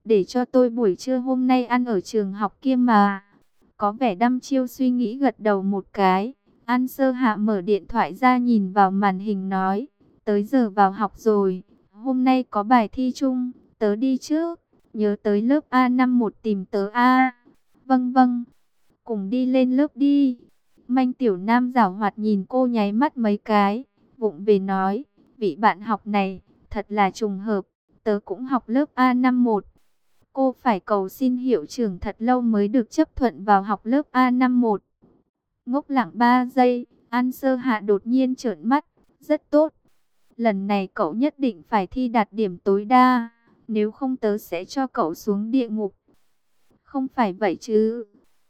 để cho tôi buổi trưa hôm nay ăn ở trường học kia mà. Có vẻ đăm chiêu suy nghĩ gật đầu một cái. An Sơ Hạ mở điện thoại ra nhìn vào màn hình nói, tới giờ vào học rồi, hôm nay có bài thi chung, tớ đi trước, nhớ tới lớp A51 tìm tớ a. Vâng vâng, cùng đi lên lớp đi. Manh Tiểu Nam giảo hoạt nhìn cô nháy mắt mấy cái, vụng về nói, vị bạn học này, thật là trùng hợp, tớ cũng học lớp A51. Cô phải cầu xin hiệu trưởng thật lâu mới được chấp thuận vào học lớp A51. Ngốc lặng 3 giây, An Sơ Hạ đột nhiên trợn mắt, rất tốt. Lần này cậu nhất định phải thi đạt điểm tối đa, nếu không tớ sẽ cho cậu xuống địa ngục. Không phải vậy chứ.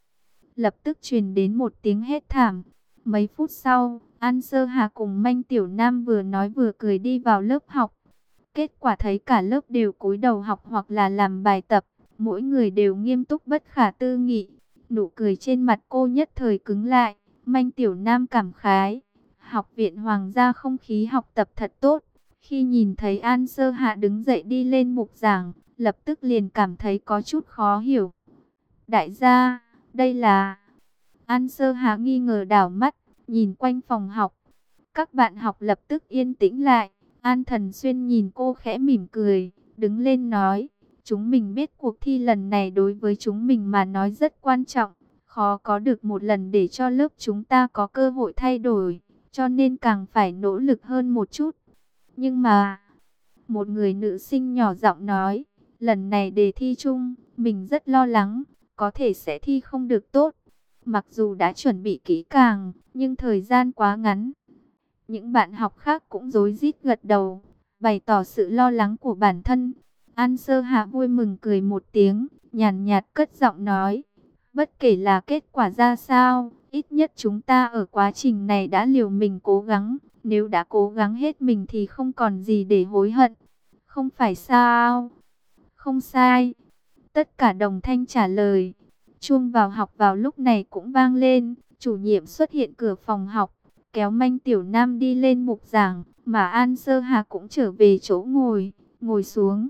Lập tức truyền đến một tiếng hét thảm. Mấy phút sau, An Sơ Hà cùng Manh Tiểu Nam vừa nói vừa cười đi vào lớp học. Kết quả thấy cả lớp đều cúi đầu học hoặc là làm bài tập. Mỗi người đều nghiêm túc bất khả tư nghị. Nụ cười trên mặt cô nhất thời cứng lại. Manh Tiểu Nam cảm khái. Học viện Hoàng gia không khí học tập thật tốt. Khi nhìn thấy An Sơ Hạ đứng dậy đi lên bục giảng, lập tức liền cảm thấy có chút khó hiểu. Đại gia, đây là... An Sơ Hạ nghi ngờ đảo mắt, nhìn quanh phòng học. Các bạn học lập tức yên tĩnh lại. An Thần Xuyên nhìn cô khẽ mỉm cười, đứng lên nói, chúng mình biết cuộc thi lần này đối với chúng mình mà nói rất quan trọng. Khó có được một lần để cho lớp chúng ta có cơ hội thay đổi, cho nên càng phải nỗ lực hơn một chút. Nhưng mà, một người nữ sinh nhỏ giọng nói, lần này đề thi chung, mình rất lo lắng, có thể sẽ thi không được tốt. Mặc dù đã chuẩn bị kỹ càng, nhưng thời gian quá ngắn. Những bạn học khác cũng rối rít gật đầu, bày tỏ sự lo lắng của bản thân. An Sơ Hạ vui mừng cười một tiếng, nhàn nhạt cất giọng nói, bất kể là kết quả ra sao, ít nhất chúng ta ở quá trình này đã liều mình cố gắng. Nếu đã cố gắng hết mình thì không còn gì để hối hận. Không phải sao? Không sai. Tất cả đồng thanh trả lời. Chuông vào học vào lúc này cũng vang lên. Chủ nhiệm xuất hiện cửa phòng học, kéo Manh Tiểu Nam đi lên bục giảng, mà An Sơ Hà cũng trở về chỗ ngồi xuống.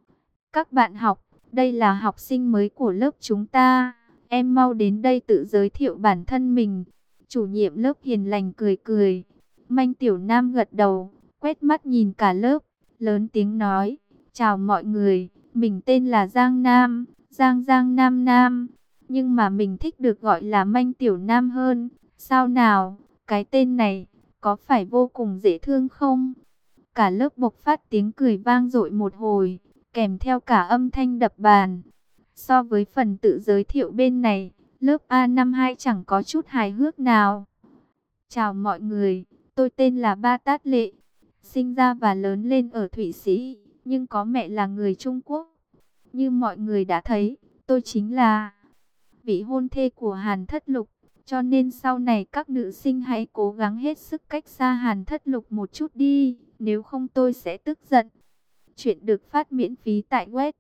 Các bạn học, đây là học sinh mới của lớp chúng ta. Em mau đến đây tự giới thiệu bản thân mình. Chủ nhiệm lớp hiền lành cười cười. Manh Tiểu Nam gật đầu, quét mắt nhìn cả lớp, lớn tiếng nói, chào mọi người, mình tên là Giang Nam, Giang Nam Nam, nhưng mà mình thích được gọi là Manh Tiểu Nam hơn. Sao nào, cái tên này, có phải vô cùng dễ thương không? Cả lớp bộc phát tiếng cười vang dội một hồi, kèm theo cả âm thanh đập bàn. So với phần tự giới thiệu bên này, lớp A52 chẳng có chút hài hước nào. Chào mọi người, tôi tên là Ba Tát Lệ, sinh ra và lớn lên ở Thụy Sĩ, nhưng có mẹ là người Trung Quốc. Như mọi người đã thấy, tôi chính là vị hôn thê của Hàn Thất Lục, cho nên sau này các nữ sinh hãy cố gắng hết sức cách xa Hàn Thất Lục một chút đi, nếu không tôi sẽ tức giận. Chuyện được phát miễn phí tại web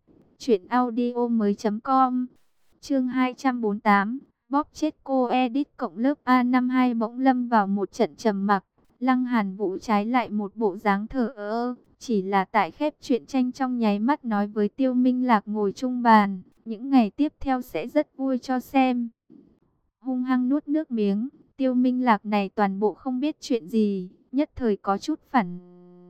truyệnaudiomoi.com. Chương 248, bóp chết cô edit cộng lớp A52 bỗng lâm vào một trận trầm mặc. Lăng Hàn Vũ trái lại một bộ dáng thờ ơ, chỉ là tại khép truyện tranh trong nháy mắt nói với Tiêu Minh Lạc ngồi chung bàn, những ngày tiếp theo sẽ rất vui cho xem. Hung hăng nuốt nước miếng, Tiêu Minh Lạc này toàn bộ không biết chuyện gì, nhất thời có chút phản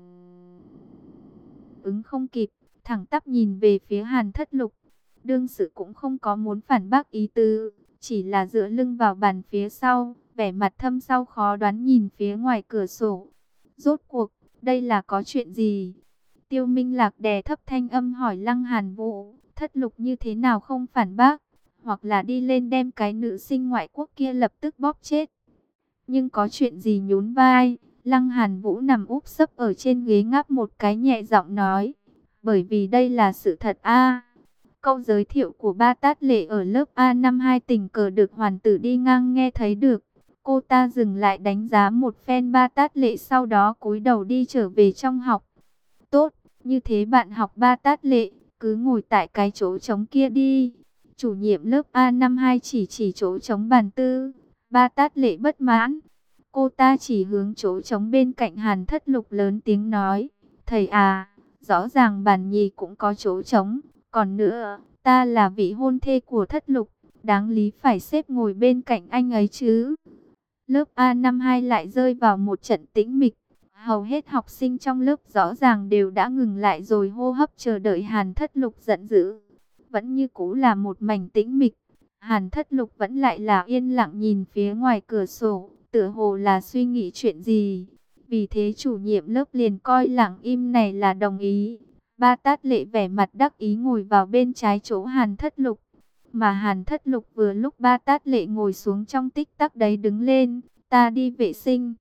ứng không kịp, thẳng tắp nhìn về phía Hàn Thất Lục. Đương sự cũng không có muốn phản bác ý tứ, chỉ là dựa lưng vào bàn phía sau, vẻ mặt thâm sâu khó đoán nhìn phía ngoài cửa sổ. Rốt cuộc, đây là có chuyện gì? Tiêu Minh Lạc đè thấp thanh âm hỏi Lăng Hàn Vũ, Thất Lục như thế nào không phản bác, hoặc là đi lên đem cái nữ sinh ngoại quốc kia lập tức bóp chết. Nhưng có chuyện gì? Nhún vai, Lăng Hàn Vũ nằm úp sấp ở trên ghế ngáp một cái nhẹ giọng nói, bởi vì đây là sự thật a. Câu giới thiệu của Ba Tát Lệ ở lớp A52 tình cờ được Hoàn Tử đi ngang nghe thấy được. Cô ta dừng lại đánh giá một phen Ba Tát Lệ, sau đó cúi đầu đi trở về trong học. Tốt, như thế bạn học Ba Tát Lệ, cứ ngồi tại cái chỗ trống kia đi. Chủ nhiệm lớp A52 chỉ chỗ trống bàn tư. Ba Tát Lệ bất mãn. Cô ta chỉ hướng chỗ trống bên cạnh Hàn Thất Lục lớn tiếng nói, thầy à, rõ ràng bàn nhì cũng có chỗ trống, Còn nữa, ta là vị hôn thê của Thất Lục, đáng lý phải xếp ngồi bên cạnh anh ấy chứ. Lớp A52 lại rơi vào một trận tĩnh mịch. Hầu hết học sinh trong lớp rõ ràng đều đã ngừng lại rồi hô hấp chờ đợi Hàn Thất Lục giận dữ. Vẫn như cũ là một mảnh tĩnh mịch. Hàn Thất Lục vẫn lại là yên lặng nhìn phía ngoài cửa sổ, tựa hồ là suy nghĩ chuyện gì. Vì thế chủ nhiệm lớp liền coi lặng im này là đồng ý. Ba Tát Lệ vẻ mặt đắc ý ngồi vào bên trái chỗ Hàn Thất Lục. Mà Hàn Thất Lục vừa lúc Ba Tát Lệ ngồi xuống trong tích tắc đấy đứng lên, ta đi vệ sinh.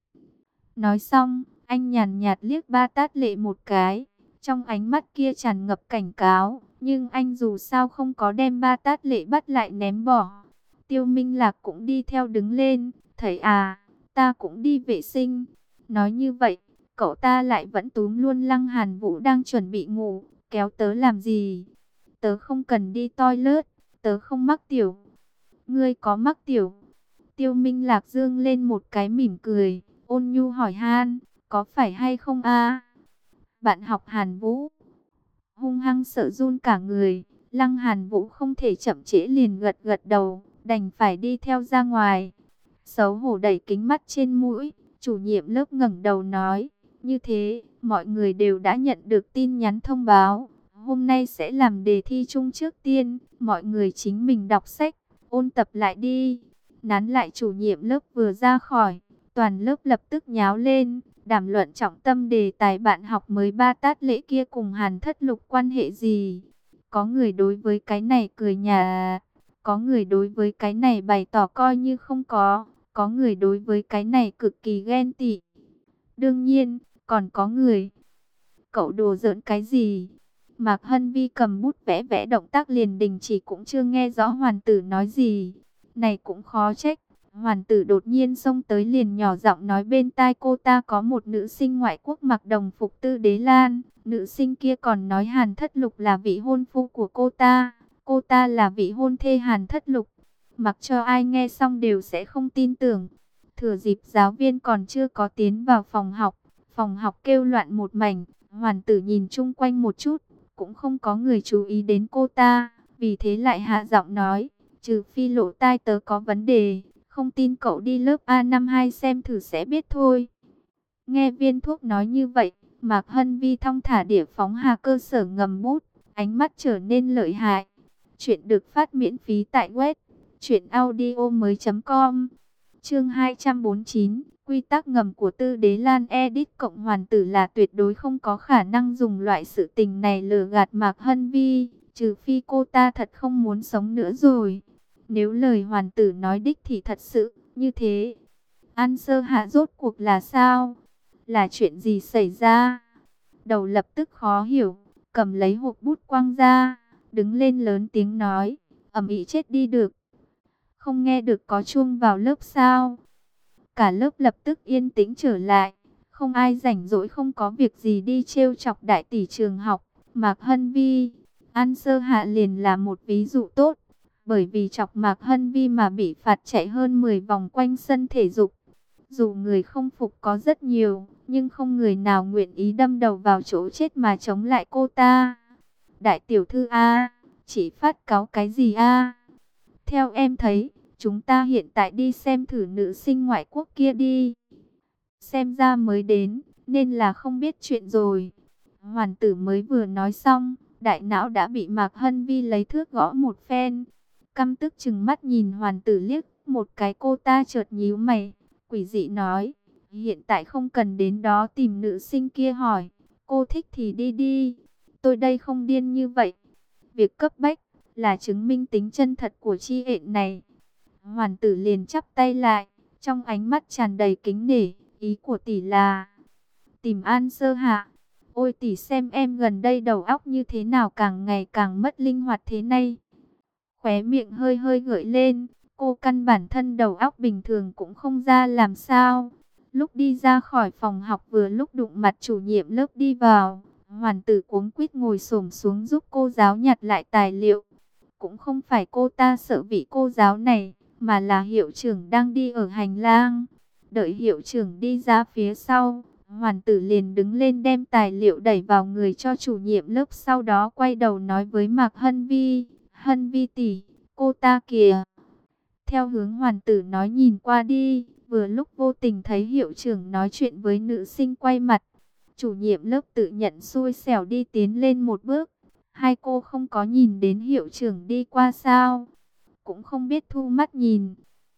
Nói xong, anh nhàn nhạt liếc Ba Tát Lệ một cái, trong ánh mắt kia tràn ngập cảnh cáo, nhưng anh dù sao không có đem Ba Tát Lệ bắt lại ném bỏ. Tiêu Minh Lạc cũng đi theo đứng lên, thầy à, ta cũng đi vệ sinh. Nói như vậy, cậu ta lại vẫn túm luôn Lăng Hàn Vũ đang chuẩn bị ngủ, kéo tớ làm gì? Tớ không cần đi toilet, tớ không mắc tiểu. Ngươi có mắc tiểu? Tiêu Minh Lạc dương lên một cái mỉm cười, ôn nhu hỏi han, có phải hay không a? Bạn học Hàn Vũ hung hăng sợ run cả người. Lăng Hàn Vũ không thể chậm trễ liền gật gật đầu, đành phải đi theo ra ngoài. Xấu hổ đẩy kính mắt trên mũi, chủ nhiệm lớp ngẩng đầu nói, như thế, mọi người đều đã nhận được tin nhắn thông báo. Hôm nay sẽ làm đề thi chung trước tiên, mọi người chính mình đọc sách, ôn tập lại đi. Nán lại chủ nhiệm lớp vừa ra khỏi, toàn lớp lập tức nháo lên, đàm luận trọng tâm đề tài bạn học mới Ba Tát Lễ kia cùng Hàn Thất Lục quan hệ gì. Có người đối với cái này cười nhạt, có người đối với cái này bày tỏ coi như không có người đối với cái này cực kỳ ghen tị. Đương nhiên, còn có người, cậu đùa giỡn cái gì? Mạc Hân Vi cầm bút vẽ vẽ động tác liền đình chỉ cũng chưa nghe rõ Hoàn Tử nói gì. Này cũng khó trách. Hoàn Tử đột nhiên xông tới liền nhỏ giọng nói bên tai cô ta có một nữ sinh ngoại quốc mặc đồng phục Tư Đế Lan. Nữ sinh kia còn nói Hàn Thất Lục là vị hôn phu của cô ta. Cô ta là vị hôn thê Hàn Thất Lục. Mặc cho ai nghe xong đều sẽ không tin tưởng. Thừa dịp giáo viên còn chưa có tiến vào phòng học kêu loạn một mảnh. Hoàn Tử nhìn chung quanh một chút, cũng không có người chú ý đến cô ta. Vì thế lại hạ giọng nói, trừ phi lỗ tai tớ có vấn đề, không tin cậu đi lớp A52 xem thử sẽ biết thôi. Nghe viên thuốc nói như vậy, Mạc Hân Vi thong thả đĩa phóng Hà Cơ Sở ngầm bút, ánh mắt trở nên lợi hại. Chuyện được phát miễn phí tại web truyệnaudiomoi.com. Chương 249, quy tắc ngầm của Tư Đế Lan edit cộng Hoàn Tử là tuyệt đối không có khả năng dùng loại sự tình này lừa gạt Mạc Hân Vi, trừ phi cô ta thật không muốn sống nữa rồi. Nếu lời Hoàn Tử nói đích thì thật sự như thế. An Sơ Hạ rốt cuộc là sao? Là chuyện gì xảy ra? Đầu lập tức khó hiểu, cầm lấy hộp bút quăng ra, đứng lên lớn tiếng nói, ầm ĩ chết đi được. Không nghe được có chuông vào lớp sao? Cả lớp lập tức yên tĩnh trở lại, không ai rảnh rỗi không có việc gì đi trêu chọc đại tỷ trường học. Mạc Hân Vi, An Sơ Hạ liền là một ví dụ tốt, bởi vì chọc Mạc Hân Vi mà bị phạt chạy hơn 10 vòng quanh sân thể dục. Dù người không phục có rất nhiều, nhưng không người nào nguyện ý đâm đầu vào chỗ chết mà chống lại cô ta. Đại tiểu thư A, chỉ phát cáo cái gì A? Theo em thấy, chúng ta hiện tại đi xem thử nữ sinh ngoại quốc kia đi. Xem ra mới đến, nên là không biết chuyện rồi. Hoàn Tử mới vừa nói xong, đại não đã bị Mạc Hân Vi lấy thước gõ một phen. Căm tức chừng mắt nhìn Hoàn Tử liếc một cái, cô ta chợt nhíu mày, quỷ dị nói, hiện tại không cần đến đó tìm nữ sinh kia hỏi, cô thích thì đi đi, tôi đây không điên như vậy. Việc cấp bách là chứng minh tính chân thật của chi hẹn này. Hoàn Tử liền chắp tay lại, trong ánh mắt tràn đầy kính nể, ý của tỷ là tìm An Sơ Hạ. Ôi tỷ, xem em gần đây đầu óc như thế nào càng ngày càng mất linh hoạt thế này. Khóe miệng hơi hơi gợi lên, cô căn bản thân đầu óc bình thường cũng không ra làm sao. Lúc đi ra khỏi phòng học vừa lúc đụng mặt chủ nhiệm lớp đi vào, Hoàn Tử cuống quýt ngồi xổm xuống giúp cô giáo nhặt lại tài liệu. Cũng không phải cô ta sợ vị cô giáo này, mà là hiệu trưởng đang đi ở hành lang. Đợi hiệu trưởng đi ra phía sau, Hoàn tử liền đứng lên đem tài liệu đẩy vào người cho chủ nhiệm lớp, sau đó quay đầu nói với Mạc Hân Vi, Hân Vi tỷ, cô ta kìa. Theo hướng hoàn tử nói nhìn qua đi, vừa lúc vô tình thấy hiệu trưởng nói chuyện với nữ sinh quay mặt. Chủ nhiệm lớp tự nhận xui xẻo đi tiến lên một bước. Hai cô không có nhìn đến hiệu trưởng đi qua sao? Cũng không biết thu mắt nhìn.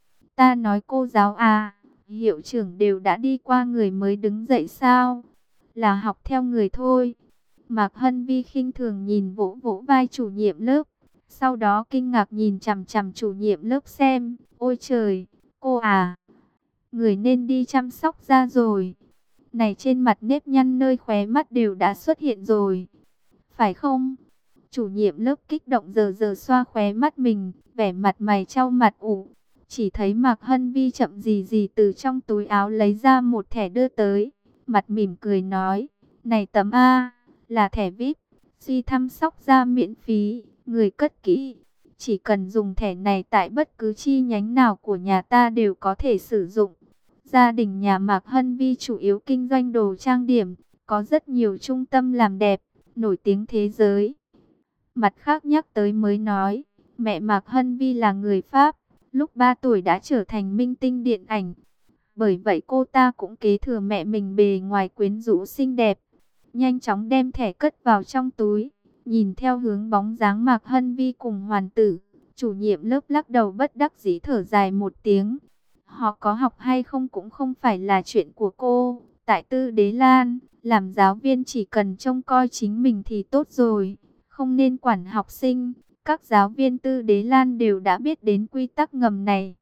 Ta nói cô giáo à, hiệu trưởng đều đã đi qua người mới đứng dậy sao? Là học theo người thôi. Mạc Hân Vi khinh thường nhìn vỗ vỗ vai chủ nhiệm lớp. Sau đó kinh ngạc nhìn chằm chằm chủ nhiệm lớp xem. Ôi trời, cô à, người nên đi chăm sóc da rồi. Này trên mặt nếp nhăn nơi khóe mắt đều đã xuất hiện rồi. Phải không? Chủ nhiệm lớp kích động giờ giờ xoa khóe mắt mình, vẻ mặt mày trao mặt ủ. Chỉ thấy Mạc Hân Vi chậm gì gì từ trong túi áo lấy ra một thẻ đưa tới. Mặt mỉm cười nói, này tấm A, là thẻ VIP, suy chăm sóc da miễn phí, người cất kỹ. Chỉ cần dùng thẻ này tại bất cứ chi nhánh nào của nhà ta đều có thể sử dụng. Gia đình nhà Mạc Hân Vi chủ yếu kinh doanh đồ trang điểm, có rất nhiều trung tâm làm đẹp, nổi tiếng thế giới. Mặt khác nhắc tới mới nói, mẹ Mạc Hân Vi là người Pháp, lúc 3 tuổi đã trở thành minh tinh điện ảnh. Bởi vậy cô ta cũng kế thừa mẹ mình bề ngoài quyến rũ xinh đẹp. Nhanh chóng đem thẻ cất vào trong túi, nhìn theo hướng bóng dáng Mạc Hân Vi cùng Hoàn tử. Chủ nhiệm lớp lắc đầu bất đắc dĩ thở dài một tiếng. Họ có học hay không cũng không phải là chuyện của cô. Tại Tư Đế Lan, làm giáo viên chỉ cần trông coi chính mình thì tốt rồi, không nên quản học sinh. Các giáo viên Tư Đế Lan đều đã biết đến quy tắc ngầm này.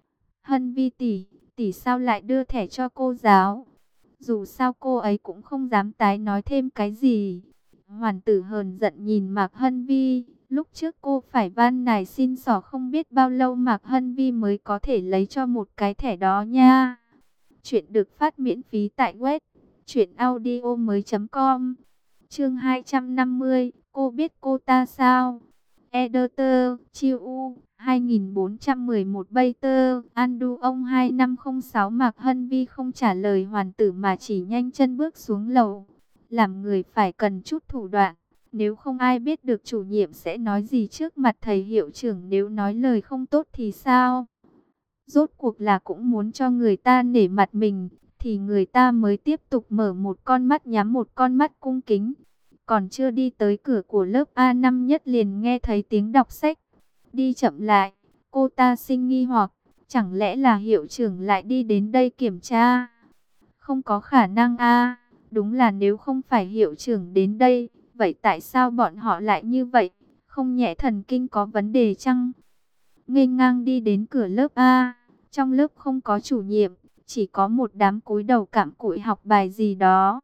Hân Vi tỷ, tỷ sao lại đưa thẻ cho cô giáo? Dù sao cô ấy cũng không dám tái nói thêm cái gì. Hoàn tử hờn giận nhìn Mạc Hân Vi. Lúc trước cô phải van nài xin xỏ không biết bao lâu Mạc Hân Vi mới có thể lấy cho một cái thẻ đó nha. Chuyện được phát miễn phí tại web truyệnaudiomoi.com. Chương 250, cô biết cô ta sao? Editor, Chiu U, 2411 Bater, Andu ông 2506. Mạc Hân Vi không trả lời hoàn tử mà chỉ nhanh chân bước xuống lầu. Làm người phải cần chút thủ đoạn. Nếu không ai biết được chủ nhiệm sẽ nói gì trước mặt thầy hiệu trưởng, nếu nói lời không tốt thì sao? Rốt cuộc là cũng muốn cho người ta nể mặt mình, thì người ta mới tiếp tục mở một con mắt nhắm một con mắt cung kính. Còn chưa đi tới cửa của lớp A5 nhất liền nghe thấy tiếng đọc sách. Đi chậm lại, cô ta sinh nghi hoặc, chẳng lẽ là hiệu trưởng lại đi đến đây kiểm tra? Không có khả năng a, đúng là nếu không phải hiệu trưởng đến đây, vậy tại sao bọn họ lại như vậy? Không nhẽ thần kinh có vấn đề chăng? Nghênh ngang đi đến cửa lớp A, trong lớp không có chủ nhiệm, chỉ có một đám cúi đầu cặm cụi học bài gì đó.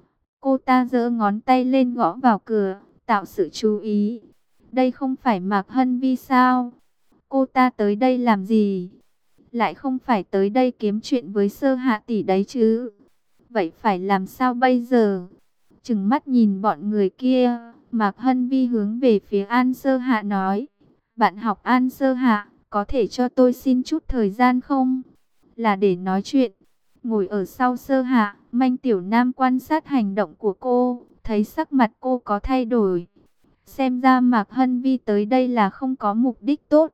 Cô ta giơ ngón tay lên gõ vào cửa, tạo sự chú ý. Đây không phải Mạc Hân Vi sao? Cô ta tới đây làm gì? Lại không phải tới đây kiếm chuyện với Sơ Hạ tỷ đấy chứ? Vậy phải làm sao bây giờ? Trừng mắt nhìn bọn người kia, Mạc Hân Vi hướng về phía An Sơ Hạ nói. Bạn học An Sơ Hạ, có thể cho tôi xin chút thời gian không? Là để nói chuyện. Ngồi ở sau Sơ Hạ, Manh Tiểu Nam quan sát hành động của cô, thấy sắc mặt cô có thay đổi. Xem ra Mạc Hân Vi tới đây là không có mục đích tốt.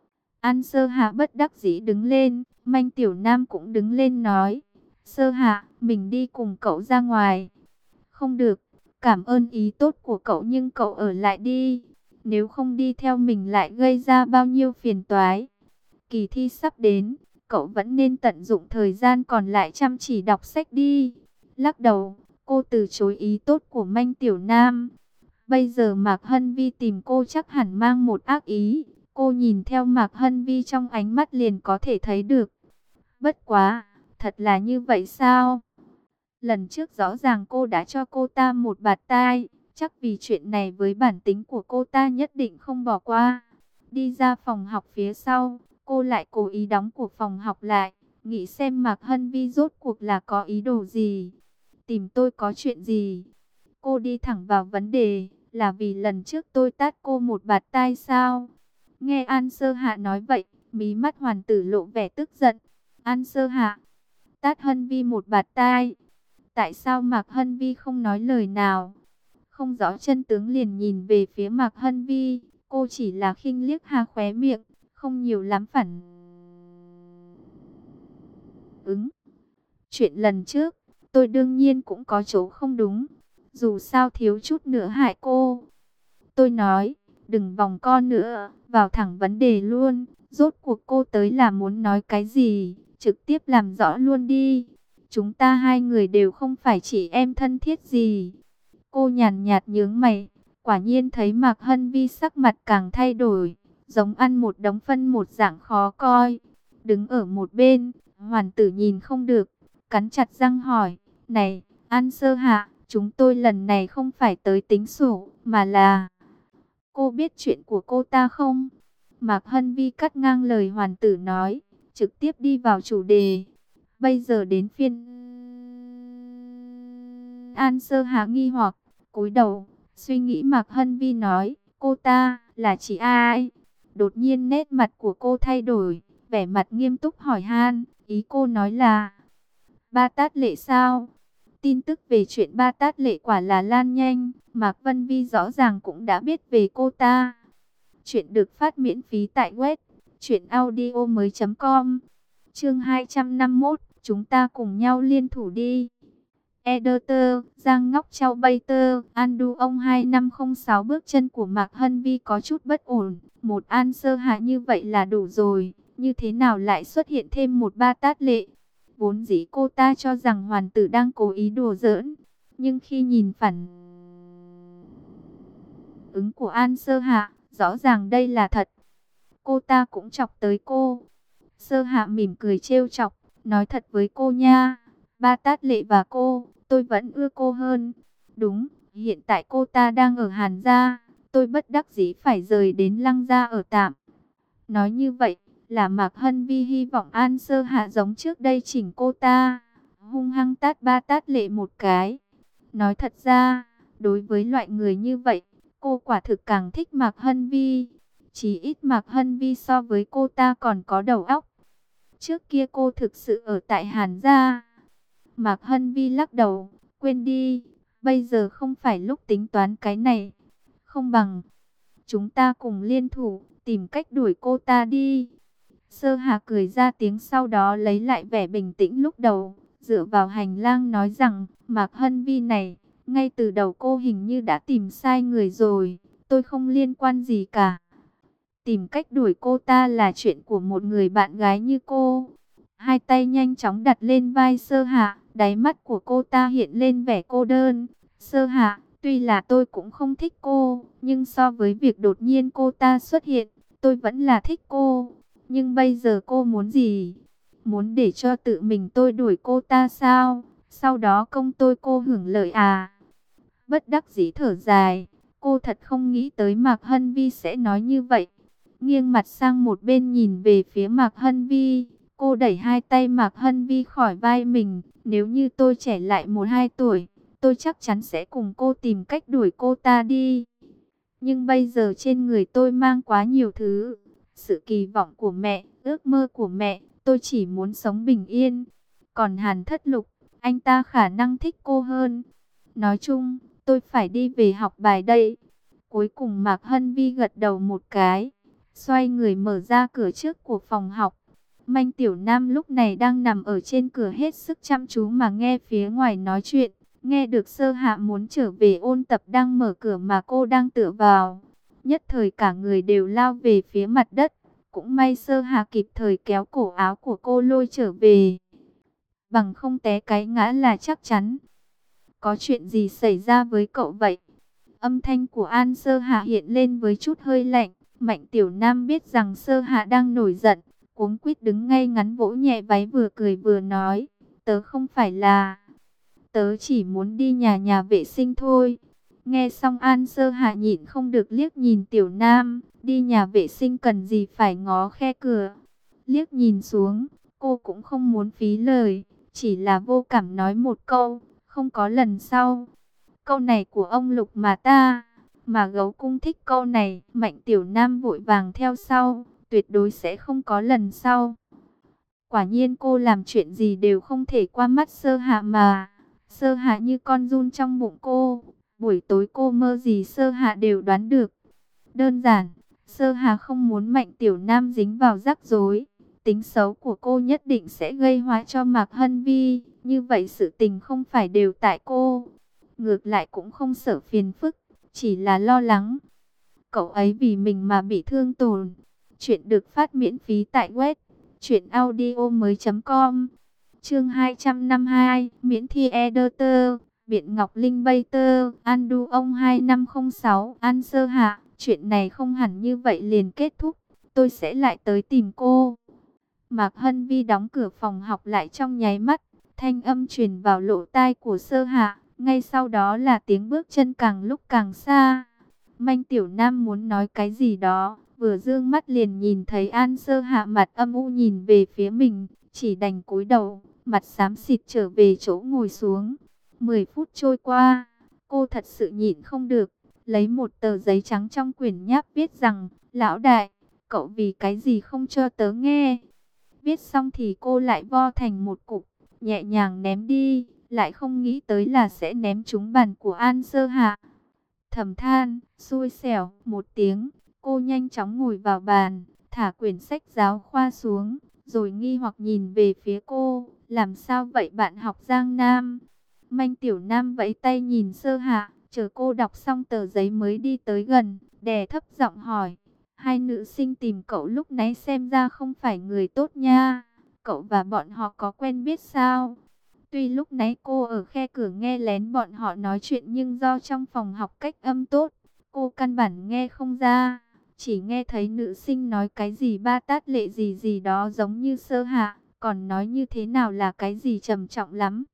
An Sơ Hạ bất đắc dĩ đứng lên, Manh Tiểu Nam cũng đứng lên nói. Sơ Hạ, mình đi cùng cậu ra ngoài. Không được, cảm ơn ý tốt của cậu nhưng cậu ở lại đi. Nếu không đi theo mình lại gây ra bao nhiêu phiền toái. Kỳ thi sắp đến, cậu vẫn nên tận dụng thời gian còn lại chăm chỉ đọc sách đi. Lắc đầu, cô từ chối ý tốt của Manh Tiểu Nam. Bây giờ Mạc Hân Vi tìm cô chắc hẳn mang một ác ý. Cô nhìn theo Mạc Hân Vi trong ánh mắt liền có thể thấy được. Bất quá, thật là như vậy sao? Lần trước rõ ràng cô đã cho cô ta một bạt tai. Chắc vì chuyện này với bản tính của cô ta nhất định không bỏ qua. Đi ra phòng học phía sau, cô lại cố ý đóng của phòng học lại. Nghĩ xem Mạc Hân Vi rốt cuộc là có ý đồ gì. Tìm tôi có chuyện gì? Cô đi thẳng vào vấn đề. Là vì lần trước tôi tát cô một bạt tai sao? Nghe An Sơ Hạ nói vậy, mí mắt hoàn tử lộ vẻ tức giận. An Sơ Hạ, tát Hân Vi một bạt tai. Tại sao Mạc Hân Vi không nói lời nào? Không rõ chân tướng liền nhìn về phía Mạc Hân Vi. Cô chỉ là khinh liếc ha khóe miệng, không nhiều lắm phản ứng. Chuyện lần trước, tôi đương nhiên cũng có chỗ không đúng. Dù sao thiếu chút nữa hại cô. Tôi nói, đừng vòng co nữa, vào thẳng vấn đề luôn. Rốt cuộc cô tới là muốn nói cái gì? Trực tiếp làm rõ luôn đi. Chúng ta hai người đều không phải chị em thân thiết gì. Cô nhàn nhạt nhướng mày. Quả nhiên thấy Mạc Hân Vi sắc mặt càng thay đổi. Giống ăn một đống phân một dạng khó coi. Đứng ở một bên, hoàn tử nhìn không được. Cắn chặt răng hỏi. Này, An Sơ Hạ, chúng tôi lần này không phải tới tính sổ, mà là... Cô biết chuyện của cô ta không? Mạc Hân Vi cắt ngang lời hoàn tử nói, trực tiếp đi vào chủ đề. Bây giờ đến phiên An Sơ Hạ nghi hoặc, cúi đầu, suy nghĩ. Mạc Hân Vi nói, cô ta là chị ai? Đột nhiên nét mặt của cô thay đổi, vẻ mặt nghiêm túc hỏi han, ý cô nói là Ba Tát Lệ sao? Tin tức về chuyện Ba Tát Lệ quả là lan nhanh, Mạc Vân Vi rõ ràng cũng đã biết về cô ta. Chuyện được phát miễn phí tại web truyệnaudiomoi.com. Chương 251, chúng ta cùng nhau liên thủ đi. Editor, Giang Ngóc Châu Bay Tơ, Andu ông 2506. Bước chân của Mạc Hân Vi có chút bất ổn. Một An Sơ Hạ như vậy là đủ rồi, như thế nào lại xuất hiện thêm một Ba Tát Lệ? Vốn dĩ cô ta cho rằng hoàn tử đang cố ý đùa giỡn, nhưng khi nhìn phản ứng của An Sơ Hạ, rõ ràng đây là thật. Cô ta cũng chọc tới cô. Sơ Hạ mỉm cười trêu chọc, nói thật với cô nha, Ba Tát Lệ và cô, tôi vẫn ưa cô hơn. Đúng, hiện tại cô ta đang ở Hàn Gia, tôi bất đắc dĩ phải rời đến Lăng Gia ở tạm. Nói như vậy là Mạc Hân Vi hy vọng An Sơ Hạ giống trước đây chỉnh cô ta, hung hăng tát Ba Tát Lệ một cái. Nói thật ra, đối với loại người như vậy, cô quả thực càng thích Mạc Hân Vi. Chỉ ít Mạc Hân Vi so với cô ta còn có đầu óc. Trước kia cô thực sự ở tại Hàn Gia. Mạc Hân Vi lắc đầu, quên đi, bây giờ không phải lúc tính toán cái này. Không bằng chúng ta cùng liên thủ, tìm cách đuổi cô ta đi. Sơ Hà cười ra tiếng, sau đó lấy lại vẻ bình tĩnh lúc đầu, dựa vào hành lang nói rằng, Mạc Hân Vi này, ngay từ đầu cô hình như đã tìm sai người rồi, tôi không liên quan gì cả. Tìm cách đuổi cô ta là chuyện của một người bạn gái như cô. Hai tay nhanh chóng đặt lên vai Sơ Hạ, đáy mắt của cô ta hiện lên vẻ cô đơn. Sơ Hạ, tuy là tôi cũng không thích cô, nhưng so với việc đột nhiên cô ta xuất hiện, tôi vẫn là thích cô. Nhưng bây giờ cô muốn gì? Muốn để cho tự mình tôi đuổi cô ta sao? Sau đó công tôi cô hưởng lợi à? Bất đắc dĩ thở dài, cô thật không nghĩ tới Mạc Hân Vi sẽ nói như vậy. Nghiêng mặt sang một bên nhìn về phía Mạc Hân Vi, cô đẩy hai tay Mạc Hân Vi khỏi vai mình. Nếu như tôi trẻ lại 1-2 tuổi, tôi chắc chắn sẽ cùng cô tìm cách đuổi cô ta đi. Nhưng bây giờ trên người tôi mang quá nhiều thứ. Sự kỳ vọng của mẹ, ước mơ của mẹ, tôi chỉ muốn sống bình yên. Còn Hàn Thất Lục, anh ta khả năng thích cô hơn. Nói chung, tôi phải đi về học bài đây. Cuối cùng Mạc Hân Vi gật đầu một cái, xoay người mở ra cửa trước của phòng học. Manh Tiểu Nam lúc này đang nằm ở trên cửa hết sức chăm chú mà nghe phía ngoài nói chuyện. Nghe được Sơ Hạ muốn trở về ôn tập đang mở cửa mà cô đang tựa vào. Nhất thời cả người đều lao về phía mặt đất. Cũng may Sơ Hạ kịp thời kéo cổ áo của cô lôi trở về. Bằng không té cái ngã là chắc chắn. Có chuyện gì xảy ra với cậu vậy? Âm thanh của An Sơ Hạ hiện lên với chút hơi lạnh. Mạnh Tiểu Nam biết rằng Sơ Hạ đang nổi giận, cuống quýt đứng ngay ngắn vỗ nhẹ váy, vừa cười vừa nói, tớ không phải là... Tớ chỉ muốn đi nhà vệ sinh thôi. Nghe xong An Sơ Hạ nhịn không được liếc nhìn Tiểu Nam, đi nhà vệ sinh cần gì phải ngó khe cửa. Liếc nhìn xuống, cô cũng không muốn phí lời, chỉ là vô cảm nói một câu, không có lần sau. Câu này của ông Lục mà ta, mà Gấu Cung thích câu này. Mạnh Tiểu Nam vội vàng theo sau, tuyệt đối sẽ không có lần sau. Quả nhiên cô làm chuyện gì đều không thể qua mắt Sơ Hạ mà. Sơ Hạ như con giun trong bụng cô. Buổi tối cô mơ gì Sơ Hạ đều đoán được. Đơn giản, Sơ Hạ không muốn Mạnh Tiểu Nam dính vào rắc rối. Tính xấu của cô nhất định sẽ gây họa cho Mạc Hân Vi. Như vậy sự tình không phải đều tại cô. Ngược lại cũng không sợ phiền phức, chỉ là lo lắng. Cậu ấy vì mình mà bị thương tổn. Chuyện được phát miễn phí tại web truyệnaudiomoi.com. Chương 252, miễn thi editor, Biện Ngọc Linh Bay Tơ, Andu ông 2506, An Sơ Hạ, chuyện này không hẳn như vậy liền kết thúc, tôi sẽ lại tới tìm cô. Mạc Hân Vi đóng cửa phòng học lại trong nháy mắt, thanh âm truyền vào lỗ tai của Sơ Hạ, ngay sau đó là tiếng bước chân càng lúc càng xa. Manh Tiểu Nam muốn nói cái gì đó, vừa dương mắt liền nhìn thấy An Sơ Hạ mặt âm u nhìn về phía mình, chỉ đành cúi đầu, mặt xám xịt trở về chỗ ngồi xuống. 10 phút trôi qua, cô thật sự nhịn không được, lấy một tờ giấy trắng trong quyển nháp viết rằng, lão đại, cậu vì cái gì không cho tớ nghe. Viết xong thì cô lại vo thành một cục, nhẹ nhàng ném đi, lại không nghĩ tới là sẽ ném trúng bàn của An Sơ Hạ. Thầm than, xui xẻo, một tiếng, cô nhanh chóng ngồi vào bàn, thả quyển sách giáo khoa xuống, rồi nghi hoặc nhìn về phía cô, làm sao vậy bạn học Giang Nam? Manh Tiểu Nam vẫy tay nhìn Sơ Hạ, chờ cô đọc xong tờ giấy mới đi tới gần, đè thấp giọng hỏi, hai nữ sinh tìm cậu lúc nãy xem ra không phải người tốt nha, cậu và bọn họ có quen biết sao? Tuy lúc nãy cô ở khe cửa nghe lén bọn họ nói chuyện nhưng do trong phòng học cách âm tốt, cô căn bản nghe không ra. Chỉ nghe thấy nữ sinh nói cái gì ba tát lệ gì gì đó giống như Sơ Hạ, còn nói như thế nào là cái gì trầm trọng lắm.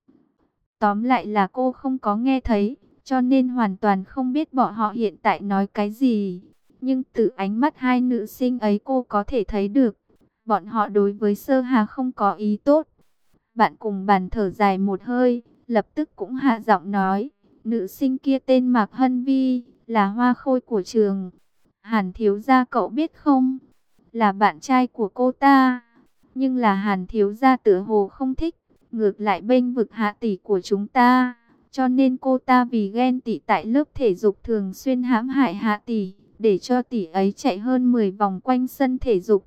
Tóm lại là cô không có nghe thấy, cho nên hoàn toàn không biết bọn họ hiện tại nói cái gì. Nhưng từ ánh mắt hai nữ sinh ấy cô có thể thấy được, bọn họ đối với Sơ Hạ không có ý tốt. Bạn cùng bàn thở dài một hơi, lập tức cũng hạ giọng nói, nữ sinh kia tên Mạc Hân Vi, là hoa khôi của trường. Hàn thiếu gia cậu biết không? Là bạn trai của cô ta. Nhưng là Hàn thiếu gia tựa hồ không thích, ngược lại bênh vực Hạ tỷ của chúng ta. Cho nên cô ta vì ghen tị tại lớp thể dục thường xuyên hãm hại Hạ tỷ, để cho tỷ ấy chạy hơn 10 vòng quanh sân thể dục.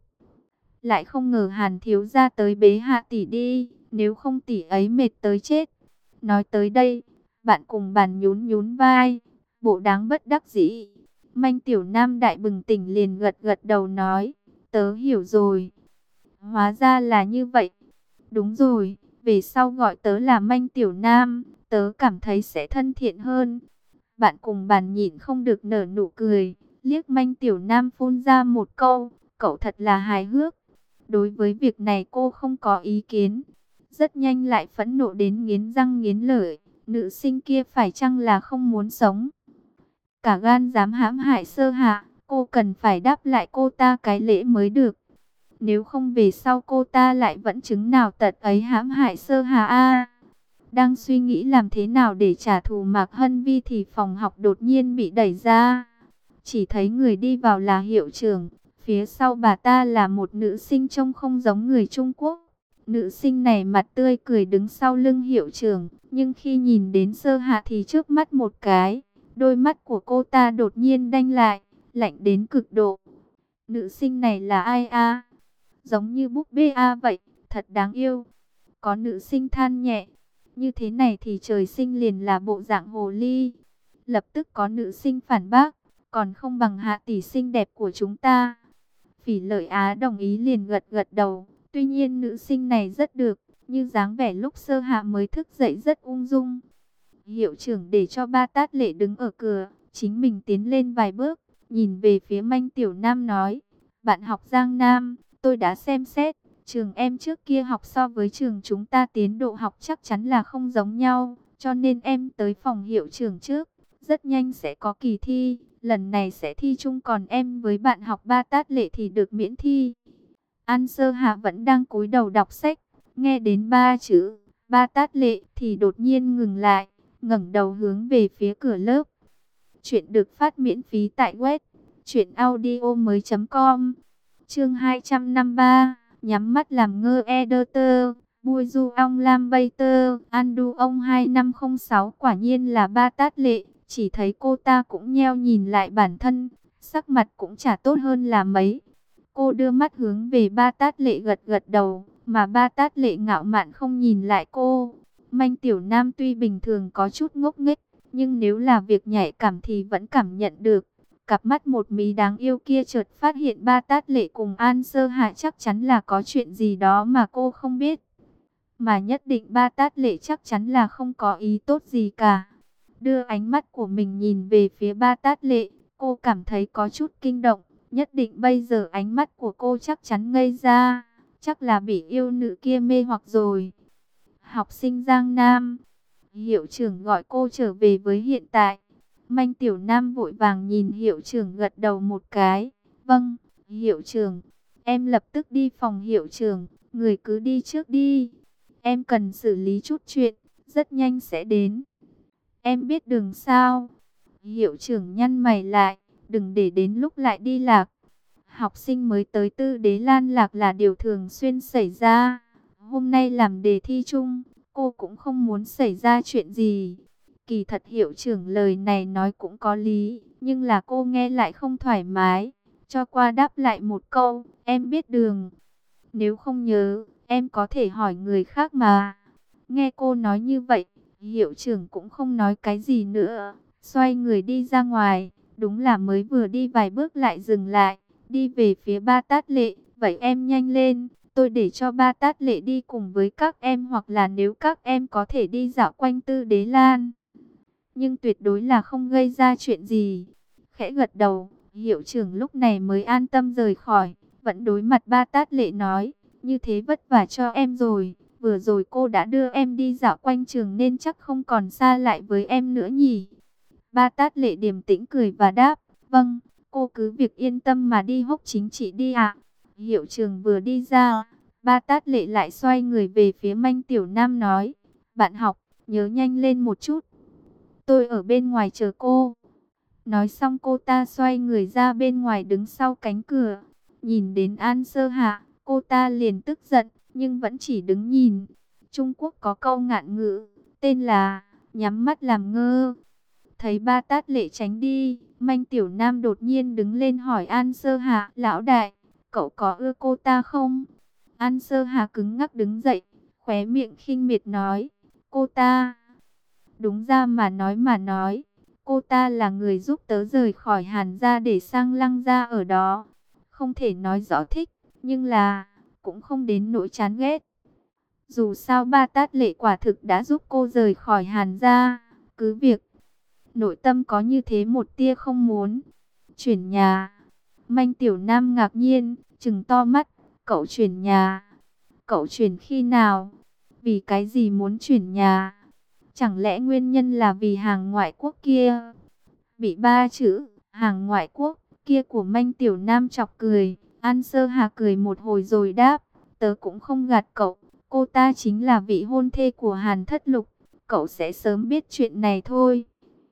Lại không ngờ Hàn thiếu gia tới bế Hạ tỷ đi, nếu không tỷ ấy mệt tới chết. Nói tới đây, bạn cùng bàn nhún nhún vai, bộ đáng bất đắc dĩ. Manh Tiểu Nam đại bừng tỉnh liền gật gật đầu nói, tớ hiểu rồi. Hóa ra là như vậy. Đúng rồi, về sau gọi tớ là Manh Tiểu Nam, tớ cảm thấy sẽ thân thiện hơn. Bạn cùng bàn nhịn không được nở nụ cười, liếc Manh Tiểu Nam phun ra một câu, cậu thật là hài hước. Đối với việc này cô không có ý kiến. Rất nhanh lại phẫn nộ đến nghiến răng nghiến lợi, nữ sinh kia phải chăng là không muốn sống? Cả gan dám hãm hại Sơ Hạ, cô cần phải đáp lại cô ta cái lễ mới được. Nếu không về sau cô ta lại vẫn chứng nào tật ấy hãm hại Sơ Hạ a. Đang suy nghĩ làm thế nào để trả thù Mạc Hân Vi thì phòng học đột nhiên bị đẩy ra. Chỉ thấy người đi vào là hiệu trưởng, phía sau bà ta là một nữ sinh trông không giống người Trung Quốc. Nữ sinh này mặt tươi cười đứng sau lưng hiệu trưởng, nhưng khi nhìn đến Sơ Hạ thì trước mắt một cái, đôi mắt của cô ta đột nhiên đanh lại, lạnh đến cực độ. Nữ sinh này là ai a? Giống như búp bê a vậy, thật đáng yêu. Có nữ sinh than nhẹ, như thế này thì trời sinh liền là bộ dạng hồ ly. Lập tức có nữ sinh phản bác, còn không bằng Hạ tỷ xinh đẹp của chúng ta. Phỉ Lợi Á đồng ý liền gật gật đầu. Tuy nhiên nữ sinh này rất được, như dáng vẻ lúc Sơ Hạ mới thức dậy rất ung dung. Hiệu trưởng để cho ba tát lệ đứng ở cửa, chính mình tiến lên vài bước, nhìn về phía Manh Tiểu Nam nói, bạn học Giang Nam, tôi đã xem xét, trường em trước kia học so với trường chúng ta tiến độ học chắc chắn là không giống nhau, cho nên em tới phòng hiệu trưởng trước, rất nhanh sẽ có kỳ thi, lần này sẽ thi chung còn em với bạn học ba tát lệ thì được miễn thi. An Sơ Hạ vẫn đang cúi đầu đọc sách, nghe đến ba chữ ba tát lệ thì đột nhiên ngừng lại, ngẩng đầu hướng về phía cửa lớp. Chuyện được phát miễn phí tại web truyệnaudiomoi.com. Chương 253, nhắm mắt làm ngơ editor, Bui du ong lam bay tơ, Andu ông 2506 quả nhiên là Ba Tát Lệ, chỉ thấy cô ta cũng nheo nhìn lại bản thân, sắc mặt cũng chả tốt hơn là mấy. Cô đưa mắt hướng về Ba Tát Lệ gật gật đầu, mà Ba Tát Lệ ngạo mạn không nhìn lại cô. Manh Tiểu Nam tuy bình thường có chút ngốc nghếch, nhưng nếu là việc nhạy cảm thì vẫn cảm nhận được. Cặp mắt một mí đáng yêu kia chợt phát hiện Ba Tát Lệ cùng An Sơ Hạ chắc chắn là có chuyện gì đó mà cô không biết. Mà nhất định Ba Tát Lệ chắc chắn là không có ý tốt gì cả. Đưa ánh mắt của mình nhìn về phía Ba Tát Lệ, cô cảm thấy có chút kinh động. Nhất định bây giờ ánh mắt của cô chắc chắn ngây ra, chắc là bị yêu nữ kia mê hoặc rồi. Học sinh Giang Nam, hiệu trưởng gọi cô trở về với hiện tại. Manh Tiểu Nam vội vàng nhìn hiệu trưởng gật đầu một cái. Vâng, hiệu trưởng, em lập tức đi phòng hiệu trưởng, người cứ đi trước đi. Em cần xử lý chút chuyện, rất nhanh sẽ đến. Em biết đường sao? Hiệu trưởng nhăn mày lại, đừng để đến lúc lại đi lạc. Học sinh mới tới Tư Đế Lan lạc là điều thường xuyên xảy ra. Hôm nay làm đề thi chung, cô cũng không muốn xảy ra chuyện gì. Kỳ thật hiệu trưởng lời này nói cũng có lý, nhưng là cô nghe lại không thoải mái. Cho qua đáp lại một câu, em biết đường. Nếu không nhớ, em có thể hỏi người khác mà. Nghe cô nói như vậy, hiệu trưởng cũng không nói cái gì nữa. Xoay người đi ra ngoài, đúng là mới vừa đi vài bước lại dừng lại, đi về phía Ba Tát Lệ. Vậy em nhanh lên, tôi để cho Ba Tát Lệ đi cùng với các em, hoặc là nếu các em có thể đi dạo quanh Tư Đế Lan. Nhưng tuyệt đối là không gây ra chuyện gì. Khẽ gật đầu, hiệu trưởng lúc này mới an tâm rời khỏi, vẫn đối mặt Ba Tát Lệ nói, như thế vất vả cho em rồi. Vừa rồi cô đã đưa em đi dạo quanh trường nên chắc không còn xa lại với em nữa nhỉ. Ba Tát Lệ điềm tĩnh cười và đáp, vâng, cô cứ việc yên tâm mà đi hốc chính trị đi ạ. Hiệu trưởng vừa đi ra, Ba Tát Lệ lại xoay người về phía Manh Tiểu Nam nói, bạn học, nhớ nhanh lên một chút. Tôi ở bên ngoài chờ cô. Nói xong cô ta xoay người ra bên ngoài đứng sau cánh cửa. Nhìn đến An Sơ Hạ, cô ta liền tức giận, nhưng vẫn chỉ đứng nhìn. Trung Quốc có câu ngạn ngữ, tên là nhắm mắt làm ngơ. Thấy Ba Tát Lệ tránh đi, Manh Tiểu Nam đột nhiên đứng lên hỏi An Sơ Hạ, lão đại, cậu có ưa cô ta không? An Sơ Hạ cứng ngắc đứng dậy, khóe miệng khinh miệt nói, cô ta... Đúng ra mà nói, cô ta là người giúp tớ rời khỏi Hàn gia để sang Lăng gia ở đó. Không thể nói rõ thích, nhưng là cũng không đến nỗi chán ghét. Dù sao Ba Tát Lệ quả thực đã giúp cô rời khỏi Hàn gia, cứ việc nội tâm có như thế một tia không muốn. Chuyển nhà. Manh Tiểu Nam ngạc nhiên, trừng to mắt, cậu chuyển nhà? Cậu chuyển khi nào? Vì cái gì muốn chuyển nhà? Chẳng lẽ nguyên nhân là vì hàng ngoại quốc kia? Bị ba chữ hàng ngoại quốc kia của Manh Tiểu Nam chọc cười. An Sơ Hà cười một hồi rồi đáp, tớ cũng không gạt cậu, cô ta chính là vị hôn thê của Hàn Thất Lục. Cậu sẽ sớm biết chuyện này thôi.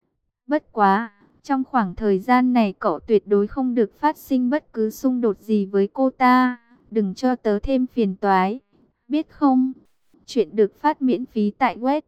Bất quá, trong khoảng thời gian này cậu tuyệt đối không được phát sinh bất cứ xung đột gì với cô ta. Đừng cho tớ thêm phiền toái, biết không? Chuyện được phát miễn phí tại web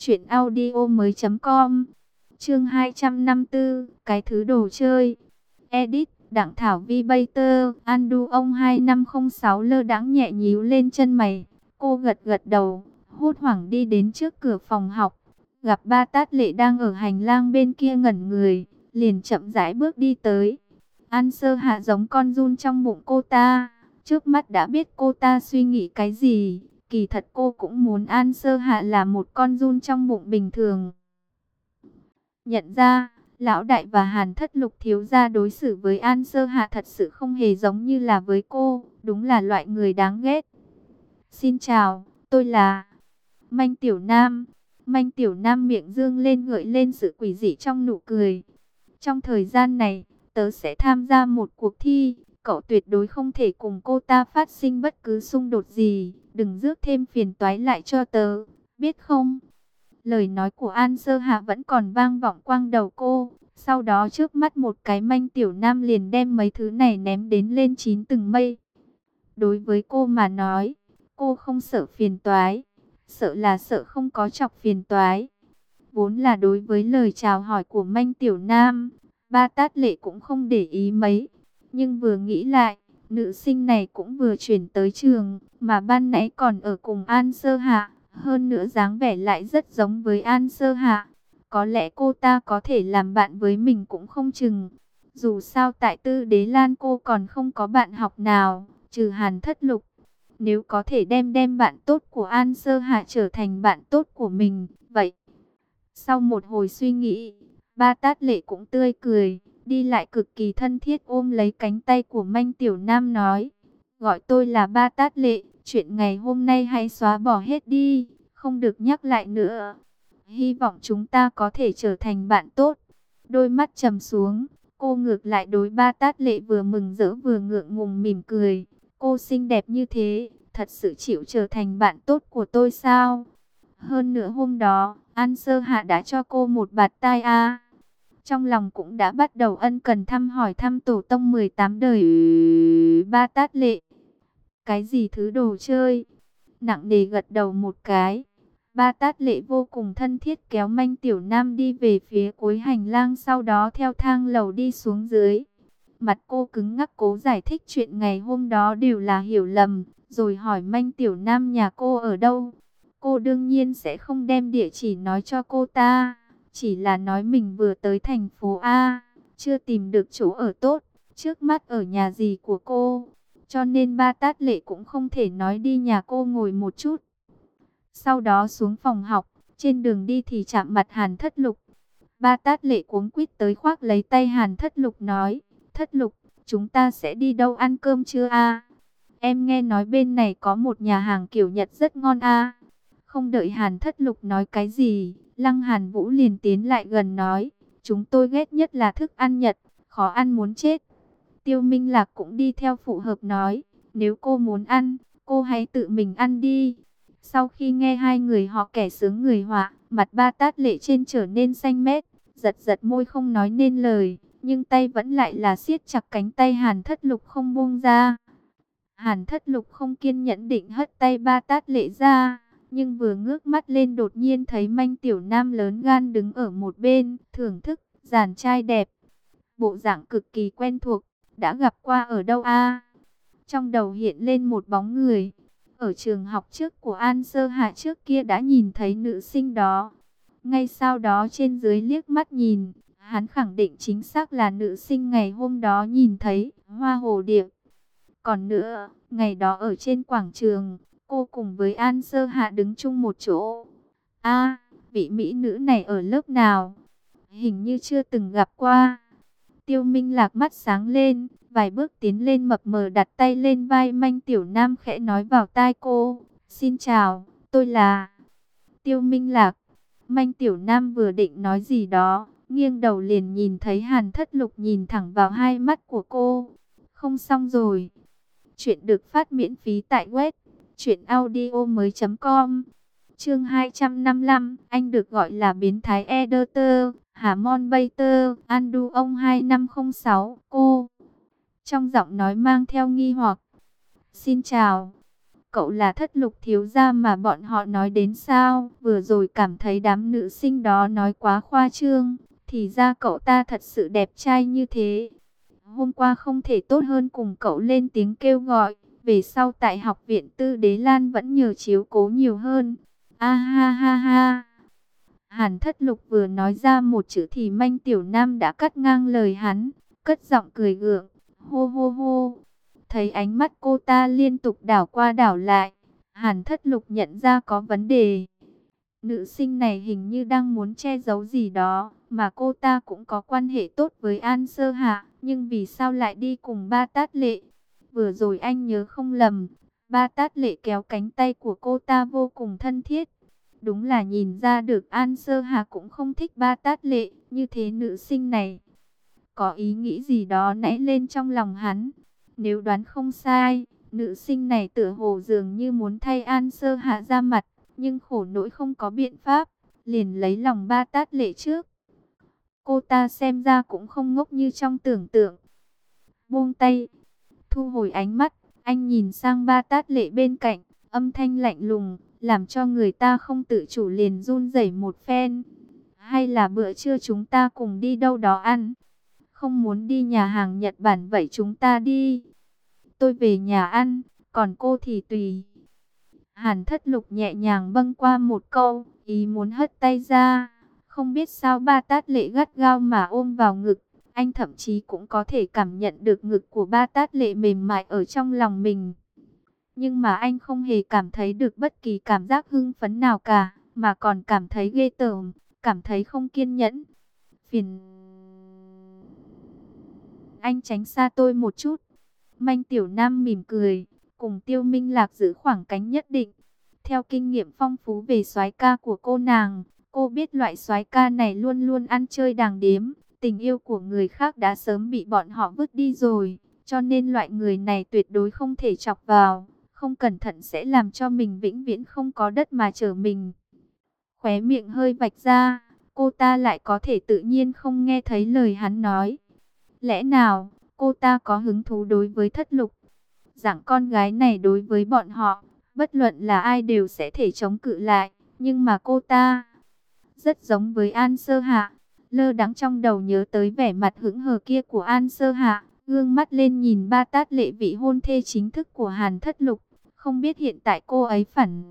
truyệnaudiomoi.com. Chương 254, cái thứ đồ chơi. Edit, Đặng Thảo Vi Bater, Andu ông 2506 lơ đãng nhẹ nhíu lên chân mày. Cô gật gật đầu, hốt hoảng đi đến trước cửa phòng học. Gặp Ba Tát Lệ đang ở hành lang bên kia ngẩn người, liền chậm rãi bước đi tới. An Sơ Hạ giống con giun trong bụng cô ta, trước mắt đã biết cô ta suy nghĩ cái gì. Kỳ thật cô cũng muốn An Sơ Hạ là một con giun trong bụng bình thường. Nhận ra, lão đại và Hàn Thất Lục thiếu gia đối xử với An Sơ Hạ thật sự không hề giống như là với cô, đúng là loại người đáng ghét. Xin chào, tôi là Manh Tiểu Nam. Manh Tiểu Nam miệng dương lên gợi lên sự quỷ dị trong nụ cười. Trong thời gian này, tớ sẽ tham gia một cuộc thi. Cậu tuyệt đối không thể cùng cô ta phát sinh bất cứ xung đột gì. Đừng rước thêm phiền toái lại cho tớ, biết không? Lời nói của An Sơ Hạ vẫn còn vang vọng quang đầu cô. Sau đó trước mắt một cái Manh Tiểu Nam liền đem mấy thứ này ném đến lên 9 tầng mây. Đối với cô mà nói, cô không sợ phiền toái, sợ là sợ không có chọc phiền toái. Vốn là đối với lời chào hỏi của Manh Tiểu Nam, Ba Tát Lệ cũng không để ý mấy. Nhưng vừa nghĩ lại, nữ sinh này cũng vừa chuyển tới trường, mà ban nãy còn ở cùng An Sơ Hạ. Hơn nữa dáng vẻ lại rất giống với An Sơ Hạ. Có lẽ cô ta có thể làm bạn với mình cũng không chừng. Dù sao tại Tư Đế Lan cô còn không có bạn học nào, trừ Hàn Thất Lục. Nếu có thể đem bạn tốt của An Sơ Hạ trở thành bạn tốt của mình, vậy. Sau một hồi suy nghĩ, Ba Tát Lệ cũng tươi cười, đi lại cực kỳ thân thiết ôm lấy cánh tay của Manh Tiểu Nam nói. Gọi tôi là Ba Tát Lệ, chuyện ngày hôm nay hãy xóa bỏ hết đi, không được nhắc lại nữa. Hy vọng chúng ta có thể trở thành bạn tốt. Đôi mắt trầm xuống, cô ngược lại đối Ba Tát Lệ vừa mừng rỡ vừa ngượng ngùng mỉm cười. Cô xinh đẹp như thế, thật sự chịu trở thành bạn tốt của tôi sao? Hơn nữa hôm đó, An Sơ Hạ đã cho cô một bạt tai a. Trong lòng cũng đã bắt đầu ân cần thăm hỏi thăm tổ tông 18 đời Ba Tát Lệ. Cái gì thứ đồ chơi? Nặng nề gật đầu một cái. Ba Tát Lệ vô cùng thân thiết kéo Manh Tiểu Nam đi về phía cuối hành lang, sau đó theo thang lầu đi xuống dưới. Mặt cô cứng ngắc cố giải thích chuyện ngày hôm đó đều là hiểu lầm, rồi hỏi Manh Tiểu Nam nhà cô ở đâu. Cô đương nhiên sẽ không đem địa chỉ nói cho cô ta, chỉ là nói mình vừa tới thành phố A, chưa tìm được chỗ ở tốt, trước mắt ở nhà dì của cô. Cho nên Ba Tát Lệ cũng không thể nói đi nhà cô ngồi một chút. Sau đó xuống phòng học, trên đường đi thì chạm mặt Hàn Thất Lục. Ba Tát Lệ cuống quýt tới khoác lấy tay Hàn Thất Lục nói, Thất Lục, chúng ta sẽ đi đâu ăn cơm trưa a? Em nghe nói bên này có một nhà hàng kiểu Nhật rất ngon a. Không đợi Hàn Thất Lục nói cái gì, Lăng Hàn Vũ liền tiến lại gần nói, chúng tôi ghét nhất là thức ăn Nhật, khó ăn muốn chết. Tiêu Minh Lạc cũng đi theo phụ hợp nói, nếu cô muốn ăn, cô hãy tự mình ăn đi. Sau khi nghe hai người họ kẻ sướng người họa, mặt Ba Tát Lệ trên trở nên xanh mét, giật giật môi không nói nên lời, nhưng tay vẫn lại là siết chặt cánh tay Hàn Thất Lục không buông ra. Hàn Thất Lục không kiên nhẫn định hất tay Ba Tát Lệ ra, nhưng vừa ngước mắt lên đột nhiên thấy Manh Tiểu Nam lớn gan đứng ở một bên, thưởng thức, dàn trai đẹp. Bộ dạng cực kỳ quen thuộc, đã gặp qua ở đâu a? Trong đầu hiện lên một bóng người. Ở trường học trước của An Sơ Hạ trước kia đã nhìn thấy nữ sinh đó. Ngay sau đó trên dưới liếc mắt nhìn, hắn khẳng định chính xác là nữ sinh ngày hôm đó nhìn thấy, Hoa Hồ Điệp. Còn nữa, ngày đó ở trên quảng trường, cô cùng với An Sơ Hạ đứng chung một chỗ. A, vị mỹ nữ này ở lớp nào? Hình như chưa từng gặp qua. Tiêu Minh Lạc mắt sáng lên, vài bước tiến lên mập mờ đặt tay lên vai Manh Tiểu Nam khẽ nói vào tai cô. Xin chào, tôi là Tiêu Minh Lạc. Manh Tiểu Nam vừa định nói gì đó, nghiêng đầu liền nhìn thấy Hàn Thất Lục nhìn thẳng vào hai mắt của cô. Không xong rồi. Chuyện được phát miễn phí tại web truyệnaudiomoi.com. Chương 255, anh được gọi là biến thái editor, Hamon Bater, Andu ông 2506, cô. Trong giọng nói mang theo nghi hoặc. Xin chào, cậu là Thất Lục thiếu gia mà bọn họ nói đến sao? Vừa rồi cảm thấy đám nữ sinh đó nói quá khoa trương, thì ra cậu ta thật sự đẹp trai như thế. Hôm qua không thể tốt hơn cùng cậu lên tiếng kêu gọi, về sau tại học viện Tư Đế Lan vẫn nhờ chiếu cố nhiều hơn. A ha ha ha. Hàn Thất Lục vừa nói ra một chữ thì Manh Tiểu Nam đã cắt ngang lời hắn, cất giọng cười gượng, hô hô hô. Thấy ánh mắt cô ta liên tục đảo qua đảo lại, Hàn Thất Lục nhận ra có vấn đề. Nữ sinh này hình như đang muốn che giấu gì đó, mà cô ta cũng có quan hệ tốt với An Sơ Hạ, nhưng vì sao lại đi cùng Ba Tát Lệ? Vừa rồi anh nhớ không lầm, Ba Tát Lệ kéo cánh tay của cô ta vô cùng thân thiết. Đúng là nhìn ra được An Sơ Hạ cũng không thích Ba Tát Lệ, như thế nữ sinh này có ý nghĩ gì đó nảy lên trong lòng hắn. Nếu đoán không sai, nữ sinh này tựa hồ dường như muốn thay An Sơ Hạ ra mặt, nhưng khổ nỗi không có biện pháp, liền lấy lòng Ba Tát Lệ trước. Cô ta xem ra cũng không ngốc như trong tưởng tượng. Buông tay, thu hồi ánh mắt, anh nhìn sang Ba Tát Lệ bên cạnh, âm thanh lạnh lùng, làm cho người ta không tự chủ liền run rẩy một phen. Hay là bữa trưa chúng ta cùng đi đâu đó ăn? Không muốn đi nhà hàng Nhật Bản vậy chúng ta đi. Tôi về nhà ăn, còn cô thì tùy. Hàn Thất Lục nhẹ nhàng bâng qua một câu, ý muốn hất tay ra. Không biết sao Ba Tát Lệ gắt gao mà ôm vào ngực. Anh thậm chí cũng có thể cảm nhận được ngực của Ba Tát Lệ mềm mại ở trong lòng mình. Nhưng mà anh không hề cảm thấy được bất kỳ cảm giác hưng phấn nào cả, mà còn cảm thấy ghê tởm, cảm thấy không kiên nhẫn. Phiền... Anh tránh xa tôi một chút. Manh Tiểu Nam mỉm cười, cùng Tiêu Minh Lạc giữ khoảng cách nhất định. Theo kinh nghiệm phong phú về soái ca của cô nàng, cô biết loại soái ca này luôn luôn ăn chơi đàng điếm. Tình yêu của người khác đã sớm bị bọn họ vứt đi rồi, cho nên loại người này tuyệt đối không thể chọc vào. Không cẩn thận sẽ làm cho mình vĩnh viễn không có đất mà trở mình. Khóe miệng hơi vạch ra, cô ta lại có thể tự nhiên không nghe thấy lời hắn nói. Lẽ nào, cô ta có hứng thú đối với Thất Lục? Dạng con gái này đối với bọn họ, bất luận là ai đều sẽ thể chống cự lại. Nhưng mà cô ta, rất giống với An Sơ Hạ. Lơ đãng trong đầu nhớ tới vẻ mặt hững hờ kia của An Sơ Hạ, gương mắt lên nhìn Ba Tát Lệ vị hôn thê chính thức của Hàn Thất Lục. Không biết hiện tại cô ấy phản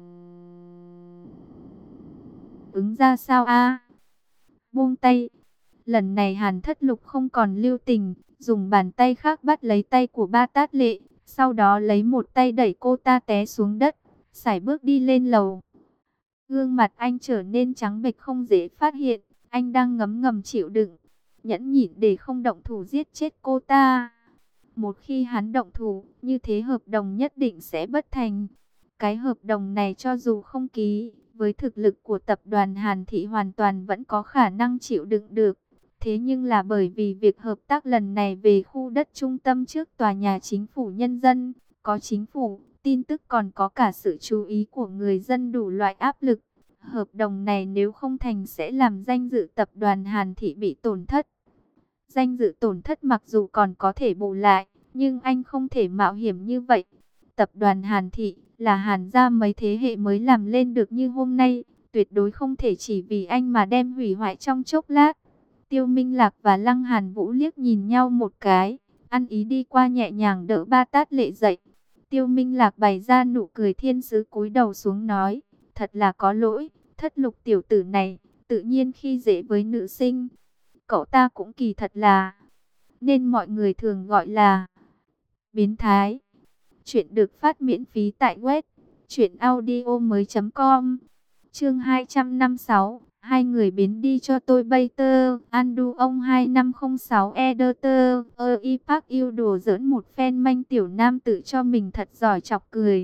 ứng ra sao a? Buông tay. Lần này Hàn Thất Lục không còn lưu tình, dùng bàn tay khác bắt lấy tay của Ba Tát Lệ, sau đó lấy một tay đẩy cô ta té xuống đất, sải bước đi lên lầu. Gương mặt anh trở nên trắng bệch không dễ phát hiện, anh đang ngấm ngầm chịu đựng, nhẫn nhịn để không động thủ giết chết cô ta. Một khi hắn động thủ, như thế hợp đồng nhất định sẽ bất thành. Cái hợp đồng này cho dù không ký, với thực lực của tập đoàn Hàn Thị hoàn toàn vẫn có khả năng chịu đựng được. Thế nhưng là bởi vì việc hợp tác lần này về khu đất trung tâm trước tòa nhà chính phủ nhân dân, có chính phủ, tin tức còn có cả sự chú ý của người dân đủ loại áp lực. Hợp đồng này nếu không thành sẽ làm danh dự tập đoàn Hàn Thị bị tổn thất. Danh dự tổn thất mặc dù còn có thể bù lại, nhưng anh không thể mạo hiểm như vậy. Tập đoàn Hàn Thị là Hàn gia mấy thế hệ mới làm lên được như hôm nay, tuyệt đối không thể chỉ vì anh mà đem hủy hoại trong chốc lát. Tiêu Minh Lạc và Lăng Hàn Vũ liếc nhìn nhau một cái, ăn ý đi qua nhẹ nhàng đỡ Ba Tát Lệ dậy. Tiêu Minh Lạc bày ra nụ cười thiên sứ cúi đầu xuống nói, thật là có lỗi, Thất Lục tiểu tử này, tự nhiên khi dễ với nữ sinh. Cậu ta cũng kỳ thật là, nên mọi người thường gọi là biến thái. Chuyện được phát miễn phí tại web truyệnaudiomoi.com. Chương 256, hai người biến đi cho tôi bay tơ, Andu ông 2506 Editor, y Park yêu đùa giỡn một phen. Manh Tiểu Nam tự cho mình thật giỏi chọc cười.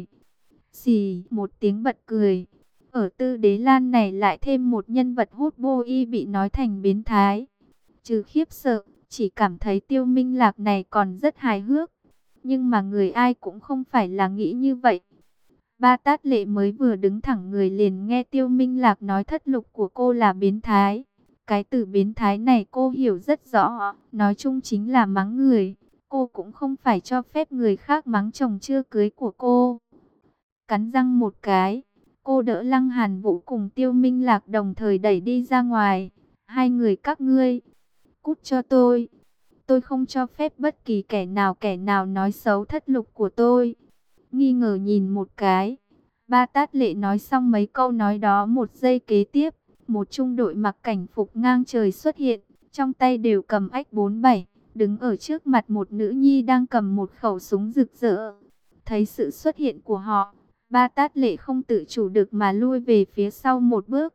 Xì một tiếng bật cười. Ở Tư Đế Lan này lại thêm một nhân vật hút boy bị nói thành biến thái. Trừ khiếp sợ, chỉ cảm thấy Tiêu Minh Lạc này còn rất hài hước. Nhưng mà người ai cũng không phải là nghĩ như vậy. Ba Tát Lệ mới vừa đứng thẳng người liền nghe Tiêu Minh Lạc nói Thất Lục của cô là biến thái. Cái từ biến thái này cô hiểu rất rõ, nói chung chính là mắng người. Cô cũng không phải cho phép người khác mắng chồng chưa cưới của cô. Cắn răng một cái, cô đỡ Lăng Hàn Vũ cùng Tiêu Minh Lạc đồng thời đẩy đi ra ngoài. Hai người các ngươi, cút cho tôi. Tôi không cho phép bất kỳ kẻ nào nói xấu Thất Lục của tôi. Nghi ngờ nhìn một cái, Ba Tát Lệ nói xong mấy câu nói đó, một giây kế tiếp, một trung đội mặc cảnh phục ngang trời xuất hiện, trong tay đều cầm AK-47, đứng ở trước mặt một nữ nhi đang cầm một khẩu súng rực rỡ. Thấy sự xuất hiện của họ, Ba Tát Lệ không tự chủ được mà lui về phía sau một bước.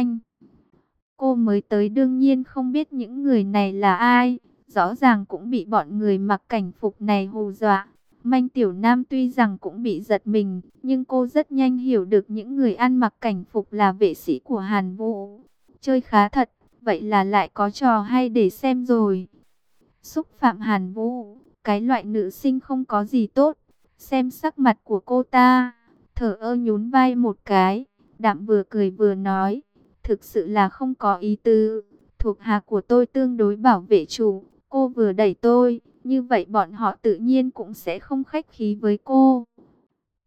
Cô mới tới đương nhiên không biết những người này là ai, rõ ràng cũng bị bọn người mặc cảnh phục này hù dọa. Manh Tiểu Nam tuy rằng cũng bị giật mình, nhưng cô rất nhanh hiểu được những người ăn mặc cảnh phục là vệ sĩ của Hàn Vũ. Chơi khá thật, vậy là lại có trò hay để xem rồi. Xúc phạm Hàn Vũ, cái loại nữ sinh không có gì tốt. Xem sắc mặt của cô ta, thở ơ nhún vai một cái, đạm vừa cười vừa nói, thực sự là không có ý tứ. Thuộc hạ của tôi tương đối bảo vệ chủ, cô vừa đẩy tôi, như vậy bọn họ tự nhiên cũng sẽ không khách khí với cô.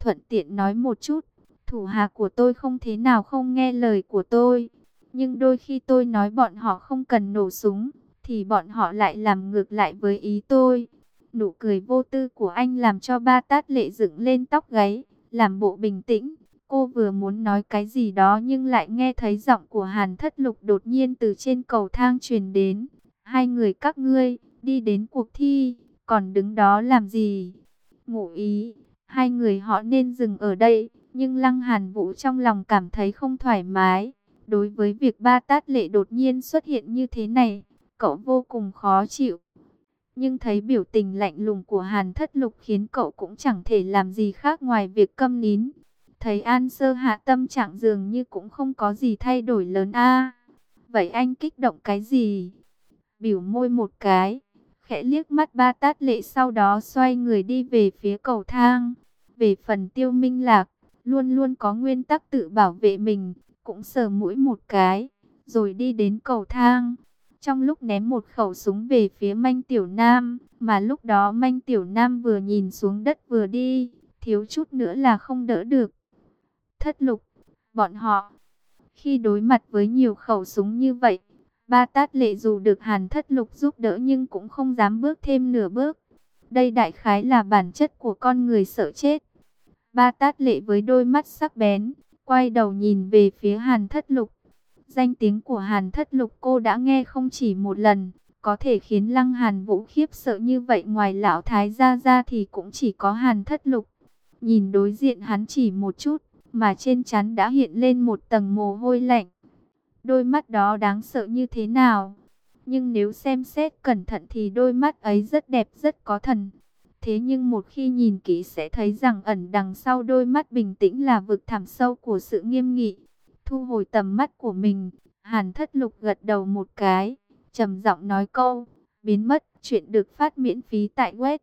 thuận tiện nói một chút, thủ hạ của tôi không thế nào không nghe lời của tôi. Nhưng đôi khi tôi nói bọn họ không cần nổ súng, thì bọn họ lại làm ngược lại với ý tôi. Nụ cười vô tư của anh làm cho Ba Tát Lệ dựng lên tóc gáy, làm bộ bình tĩnh. Cô vừa muốn nói cái gì đó nhưng lại nghe thấy giọng của Hàn Thất Lục đột nhiên từ trên cầu thang truyền đến. Hai người các ngươi, đi đến cuộc thi, còn đứng đó làm gì? Ngụ ý, hai người họ nên dừng ở đây, nhưng Lăng Hàn Vũ trong lòng cảm thấy không thoải mái. Đối với việc Ba Tát Lệ đột nhiên xuất hiện như thế này, cậu vô cùng khó chịu. Nhưng thấy biểu tình lạnh lùng của Hàn Thất Lục khiến cậu cũng chẳng thể làm gì khác ngoài việc câm nín. Thấy An Sơ Hạ tâm trạng dường như cũng không có gì thay đổi lớn a. Vậy anh kích động cái gì? Biểu môi một cái, khẽ liếc mắt Ba Tát Lệ, sau đó xoay người đi về phía cầu thang. Về phần Tiêu Minh Lạc, luôn luôn có nguyên tắc tự bảo vệ mình, cũng sờ mũi một cái, rồi đi đến cầu thang. Trong lúc ném một khẩu súng về phía Manh Tiểu Nam, mà lúc đó Manh Tiểu Nam vừa nhìn xuống đất vừa đi, thiếu chút nữa là không đỡ được. Thất Lục, bọn họ, khi đối mặt với nhiều khẩu súng như vậy, Ba Tát Lệ dù được Hàn Thất Lục giúp đỡ nhưng cũng không dám bước thêm nửa bước. Đây đại khái là bản chất của con người sợ chết. Ba Tát Lệ với đôi mắt sắc bén, quay đầu nhìn về phía Hàn Thất Lục. Danh tiếng của Hàn Thất Lục cô đã nghe không chỉ một lần, có thể khiến Lăng Hàn Vũ khiếp sợ như vậy ngoài lão thái gia ra thì cũng chỉ có Hàn Thất Lục. Nhìn đối diện hắn chỉ một chút, mà trên trán đã hiện lên một tầng mồ hôi lạnh. Đôi mắt đó đáng sợ như thế nào? Nhưng nếu xem xét cẩn thận thì đôi mắt ấy rất đẹp, rất có thần. Thế nhưng một khi nhìn kỹ sẽ thấy rằng ẩn đằng sau đôi mắt bình tĩnh là vực thẳm sâu của sự nghiêm nghị. Thu hồi tầm mắt của mình, Hàn Thất Lục gật đầu một cái, trầm giọng nói câu, biến mất. Chuyện được phát miễn phí tại web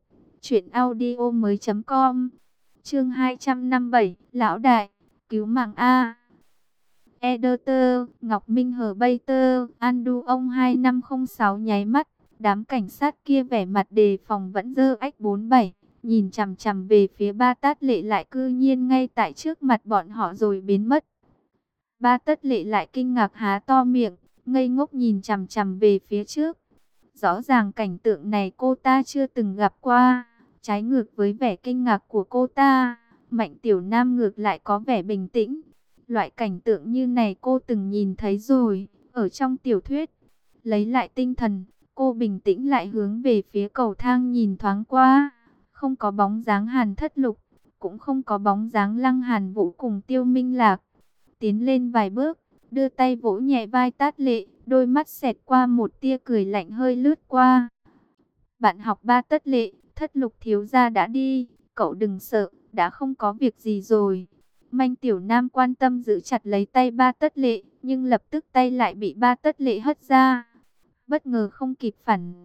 truyệnaudiomoi.com. Chương 257, lão đại, cứu mạng a. Editor, Ngọc Minh Hờ Bay Tơ, Andu ông 2506 nháy mắt, đám cảnh sát kia vẻ mặt đề phòng vẫn dơ ách 47, nhìn chằm chằm về phía Ba Tát Lệ lại cư nhiên ngay tại trước mặt bọn họ rồi biến mất. Ba Tát Lệ lại kinh ngạc há to miệng, ngây ngốc nhìn chằm chằm về phía trước. Rõ ràng cảnh tượng này cô ta chưa từng gặp qua, trái ngược với vẻ kinh ngạc của cô ta, Mạnh Tiểu Nam ngược lại có vẻ bình tĩnh. Loại cảnh tượng như này cô từng nhìn thấy rồi, ở trong tiểu thuyết. Lấy lại tinh thần, cô bình tĩnh lại hướng về phía cầu thang nhìn thoáng qua. Không có bóng dáng Hàn Thất Lục, cũng không có bóng dáng Lăng Hàn Vũ cùng Tiêu Minh Lạc. Tiến lên vài bước, đưa tay vỗ nhẹ vai Tát Lệ, đôi mắt xẹt qua một tia cười lạnh hơi lướt qua. Bạn học Ba Tát Lệ, Thất Lục thiếu gia đã đi, cậu đừng sợ, đã không có việc gì rồi. Manh Tiểu Nam quan tâm giữ chặt lấy tay Ba Tát Lệ, nhưng lập tức tay lại bị Ba Tát Lệ hất ra. Bất ngờ không kịp phản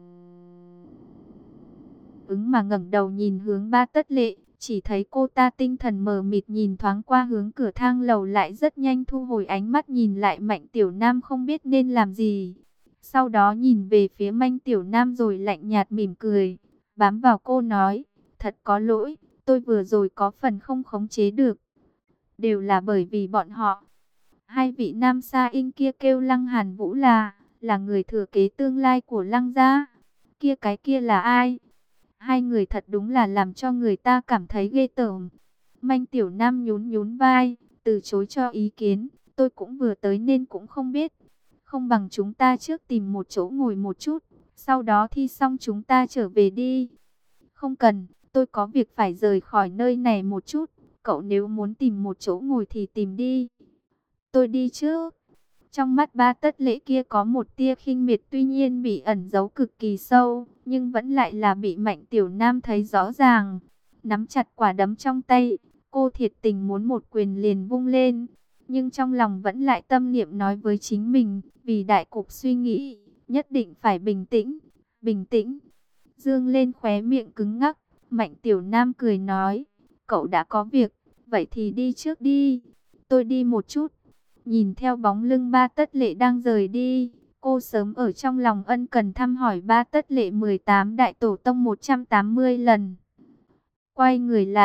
ứng mà ngẩng đầu nhìn hướng Ba Tát Lệ, chỉ thấy cô ta tinh thần mờ mịt nhìn thoáng qua hướng cửa thang lầu lại rất nhanh thu hồi ánh mắt nhìn lại Mạnh Tiểu Nam không biết nên làm gì. Sau đó nhìn về phía Manh Tiểu Nam rồi lạnh nhạt mỉm cười, bám vào cô nói, thật có lỗi, tôi vừa rồi có phần không khống chế được. Đều là bởi vì bọn họ. Hai vị nam sa in kia kêu Lăng Hàn Vũ là người thừa kế tương lai của Lăng gia. Cái kia là ai? Hai người thật đúng là làm cho người ta cảm thấy ghê tởm. Manh Tiểu Nam nhún nhún vai, từ chối cho ý kiến. Tôi cũng vừa tới nên cũng không biết. Không bằng chúng ta trước tìm một chỗ ngồi một chút, sau đó thi xong chúng ta trở về đi. Không cần, tôi có việc phải rời khỏi nơi này một chút. Cậu nếu muốn tìm một chỗ ngồi thì tìm đi. Tôi đi trước. Trong mắt Ba Tát Lệ kia có một tia khinh miệt tuy nhiên bị ẩn giấu cực kỳ sâu, nhưng vẫn lại là bị Mạnh Tiểu Nam thấy rõ ràng. Nắm chặt quả đấm trong tay, cô thiệt tình muốn một quyền liền vung lên. Nhưng trong lòng vẫn lại tâm niệm nói với chính mình, vì đại cục suy nghĩ, nhất định phải bình tĩnh, bình tĩnh. Dương lên khóe miệng cứng ngắc, Mạnh Tiểu Nam cười nói, cậu đã có việc, vậy thì đi trước đi, tôi đi một chút. Nhìn theo bóng lưng Ba Tát Lệ đang rời đi, cô sớm ở trong lòng ân cần thăm hỏi Ba Tát Lệ 18 Đại Tổ Tông 180 lần. Quay người lại,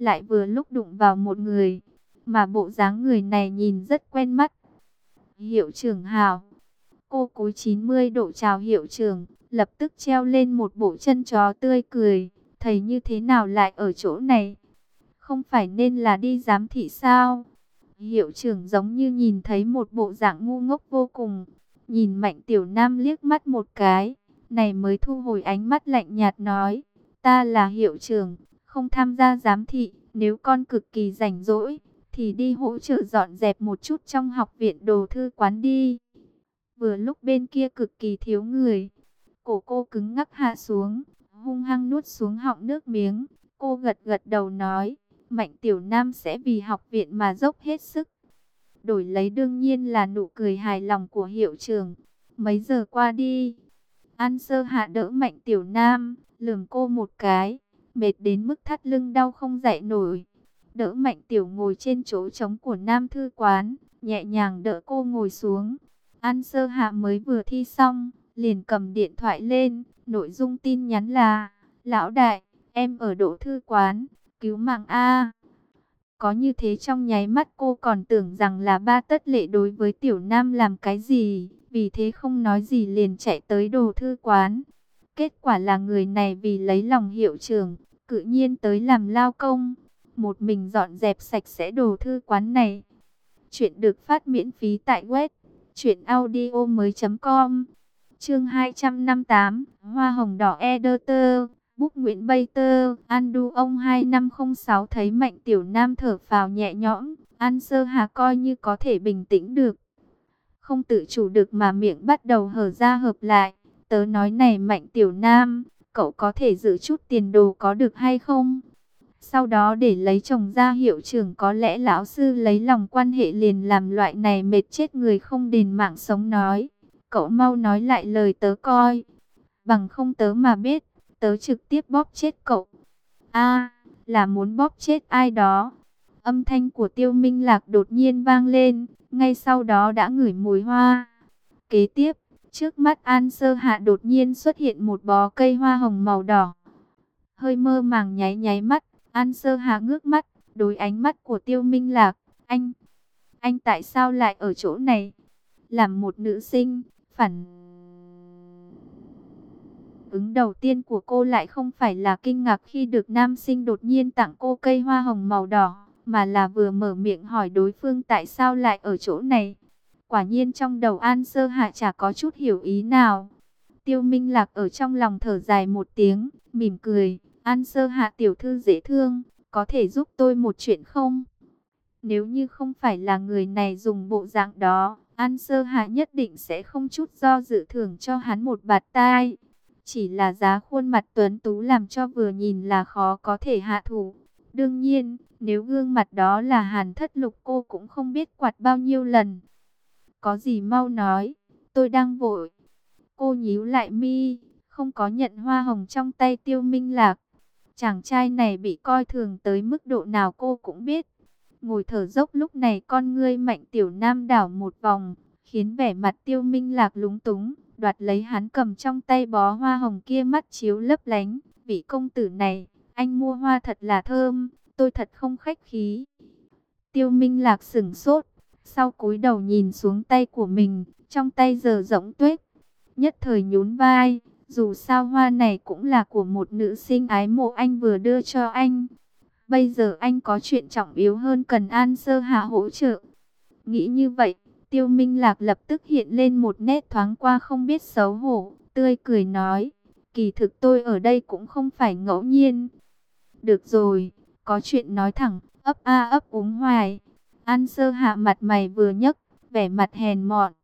lại vừa lúc đụng vào một người, mà bộ dáng người này nhìn rất quen mắt. Hiệu trưởng Hào. Cô cúi 90 độ chào hiệu trưởng, lập tức treo lên một bộ chân chó tươi cười. Thầy như thế nào lại ở chỗ này? Không phải nên là đi giám thị sao? Hiệu trưởng giống như nhìn thấy một bộ dạng ngu ngốc vô cùng. Nhìn Mạnh Tiểu Nam liếc mắt một cái, này mới thu hồi ánh mắt lạnh nhạt nói. Ta là hiệu trưởng, không tham gia giám thị. Nếu con cực kỳ rảnh rỗi, thì đi hỗ trợ dọn dẹp một chút trong học viện đồ thư quán đi. Vừa lúc bên kia cực kỳ thiếu người, cổ cô cứng ngắc hạ xuống, hung hăng nuốt xuống họng nước miếng. Cô gật gật đầu nói, Mạnh Tiểu Nam sẽ vì học viện mà dốc hết sức. Đổi lấy đương nhiên là nụ cười hài lòng của hiệu trưởng. Mấy giờ qua đi, An Sơ Hạ đỡ Mạnh Tiểu Nam, lườm cô một cái, mệt đến mức thắt lưng đau không dậy nổi. Đỡ Mạnh Tiểu ngồi trên chỗ trống của Nam Thư Quán, nhẹ nhàng đỡ cô ngồi xuống. An Sơ Hạ mới vừa thi xong, liền cầm điện thoại lên, nội dung tin nhắn là: Lão đại, em ở Đỗ Thư Quán, cứu mạng A. Có như thế trong nháy mắt cô còn tưởng rằng là Ba Tất Lệ đối với Tiểu Nam làm cái gì, vì thế không nói gì liền chạy tới Đồ Thư Quán. Kết quả là người này vì lấy lòng hiệu trưởng, tự nhiên tới làm lao công, một mình dọn dẹp sạch sẽ Đồ Thư Quán này. Chuyện được phát miễn phí tại web truyệnaudiomoi.com. Chương 258, Hoa hồng đỏ editor. Bút Nguyễn Bay Tơ, Andu ông 2506 thấy Mạnh Tiểu Nam thở phào nhẹ nhõm, An Sơ Hà coi như có thể bình tĩnh được. Không tự chủ được mà miệng bắt đầu hở ra hợp lại. Tớ nói này Mạnh Tiểu Nam, cậu có thể giữ chút tiền đồ có được hay không? Sau đó để lấy chồng ra hiệu trưởng, có lẽ lão sư lấy lòng quan hệ liền làm loại này mệt chết người không đền mạng sống nói. Cậu mau nói lại lời tớ coi, bằng không tớ mà biết, tớ trực tiếp bóp chết cậu. A, là muốn bóp chết ai đó? Âm thanh của Tiêu Minh Lạc đột nhiên vang lên, ngay sau đó đã ngửi mùi hoa. Kế tiếp, trước mắt An Sơ Hạ đột nhiên xuất hiện một bó cây hoa hồng màu đỏ. Hơi mơ màng nháy nháy mắt, An Sơ Hạ ngước mắt, đối ánh mắt của Tiêu Minh Lạc. Anh tại sao lại ở chỗ này? Làm một nữ sinh, phản ứng đầu tiên của cô lại không phải là kinh ngạc khi được nam sinh đột nhiên tặng cô cây hoa hồng màu đỏ, mà là vừa mở miệng hỏi đối phương tại sao lại ở chỗ này. Quả nhiên trong đầu An Sơ Hạ chả có chút hiểu ý nào. Tiêu Minh Lạc ở trong lòng thở dài một tiếng, mỉm cười. An Sơ Hạ tiểu thư dễ thương, có thể giúp tôi một chuyện không? Nếu như không phải là người này dùng bộ dạng đó, An Sơ Hạ nhất định sẽ không chút do dự thưởng cho hắn một bạt tai. Chỉ là giá khuôn mặt tuấn tú làm cho vừa nhìn là khó có thể hạ thủ. Đương nhiên, nếu gương mặt đó là Hàn Thất Lục cô cũng không biết quạt bao nhiêu lần. Có gì mau nói, tôi đang vội. Cô nhíu lại mi, không có nhận hoa hồng trong tay Tiêu Minh Lạc. Chàng trai này bị coi thường tới mức độ nào cô cũng biết. Ngồi thở dốc lúc này con ngươi Mạnh Tiểu Nam đảo một vòng, khiến vẻ mặt Tiêu Minh Lạc lúng túng. Đoạt lấy hắn cầm trong tay bó hoa hồng kia, mắt chiếu lấp lánh. Vị công tử này, anh mua hoa thật là thơm, tôi thật không khách khí. Tiêu Minh Lạc sửng sốt, sau cúi đầu nhìn xuống tay của mình, trong tay giờ rỗng tuếch. Nhất thời nhún vai, dù sao hoa này cũng là của một nữ sinh ái mộ anh vừa đưa cho anh. Bây giờ anh có chuyện trọng yếu hơn cần An Sơ Hạ hỗ trợ. Nghĩ như vậy, Tiêu Minh Lạc lập tức hiện lên một nét thoáng qua không biết xấu hổ, tươi cười nói, kỳ thực tôi ở đây cũng không phải ngẫu nhiên. Được rồi, có chuyện nói thẳng, ấp a ấp úng hoài. An Sơ Hạ mặt mày vừa nhấc, vẻ mặt hèn mọn,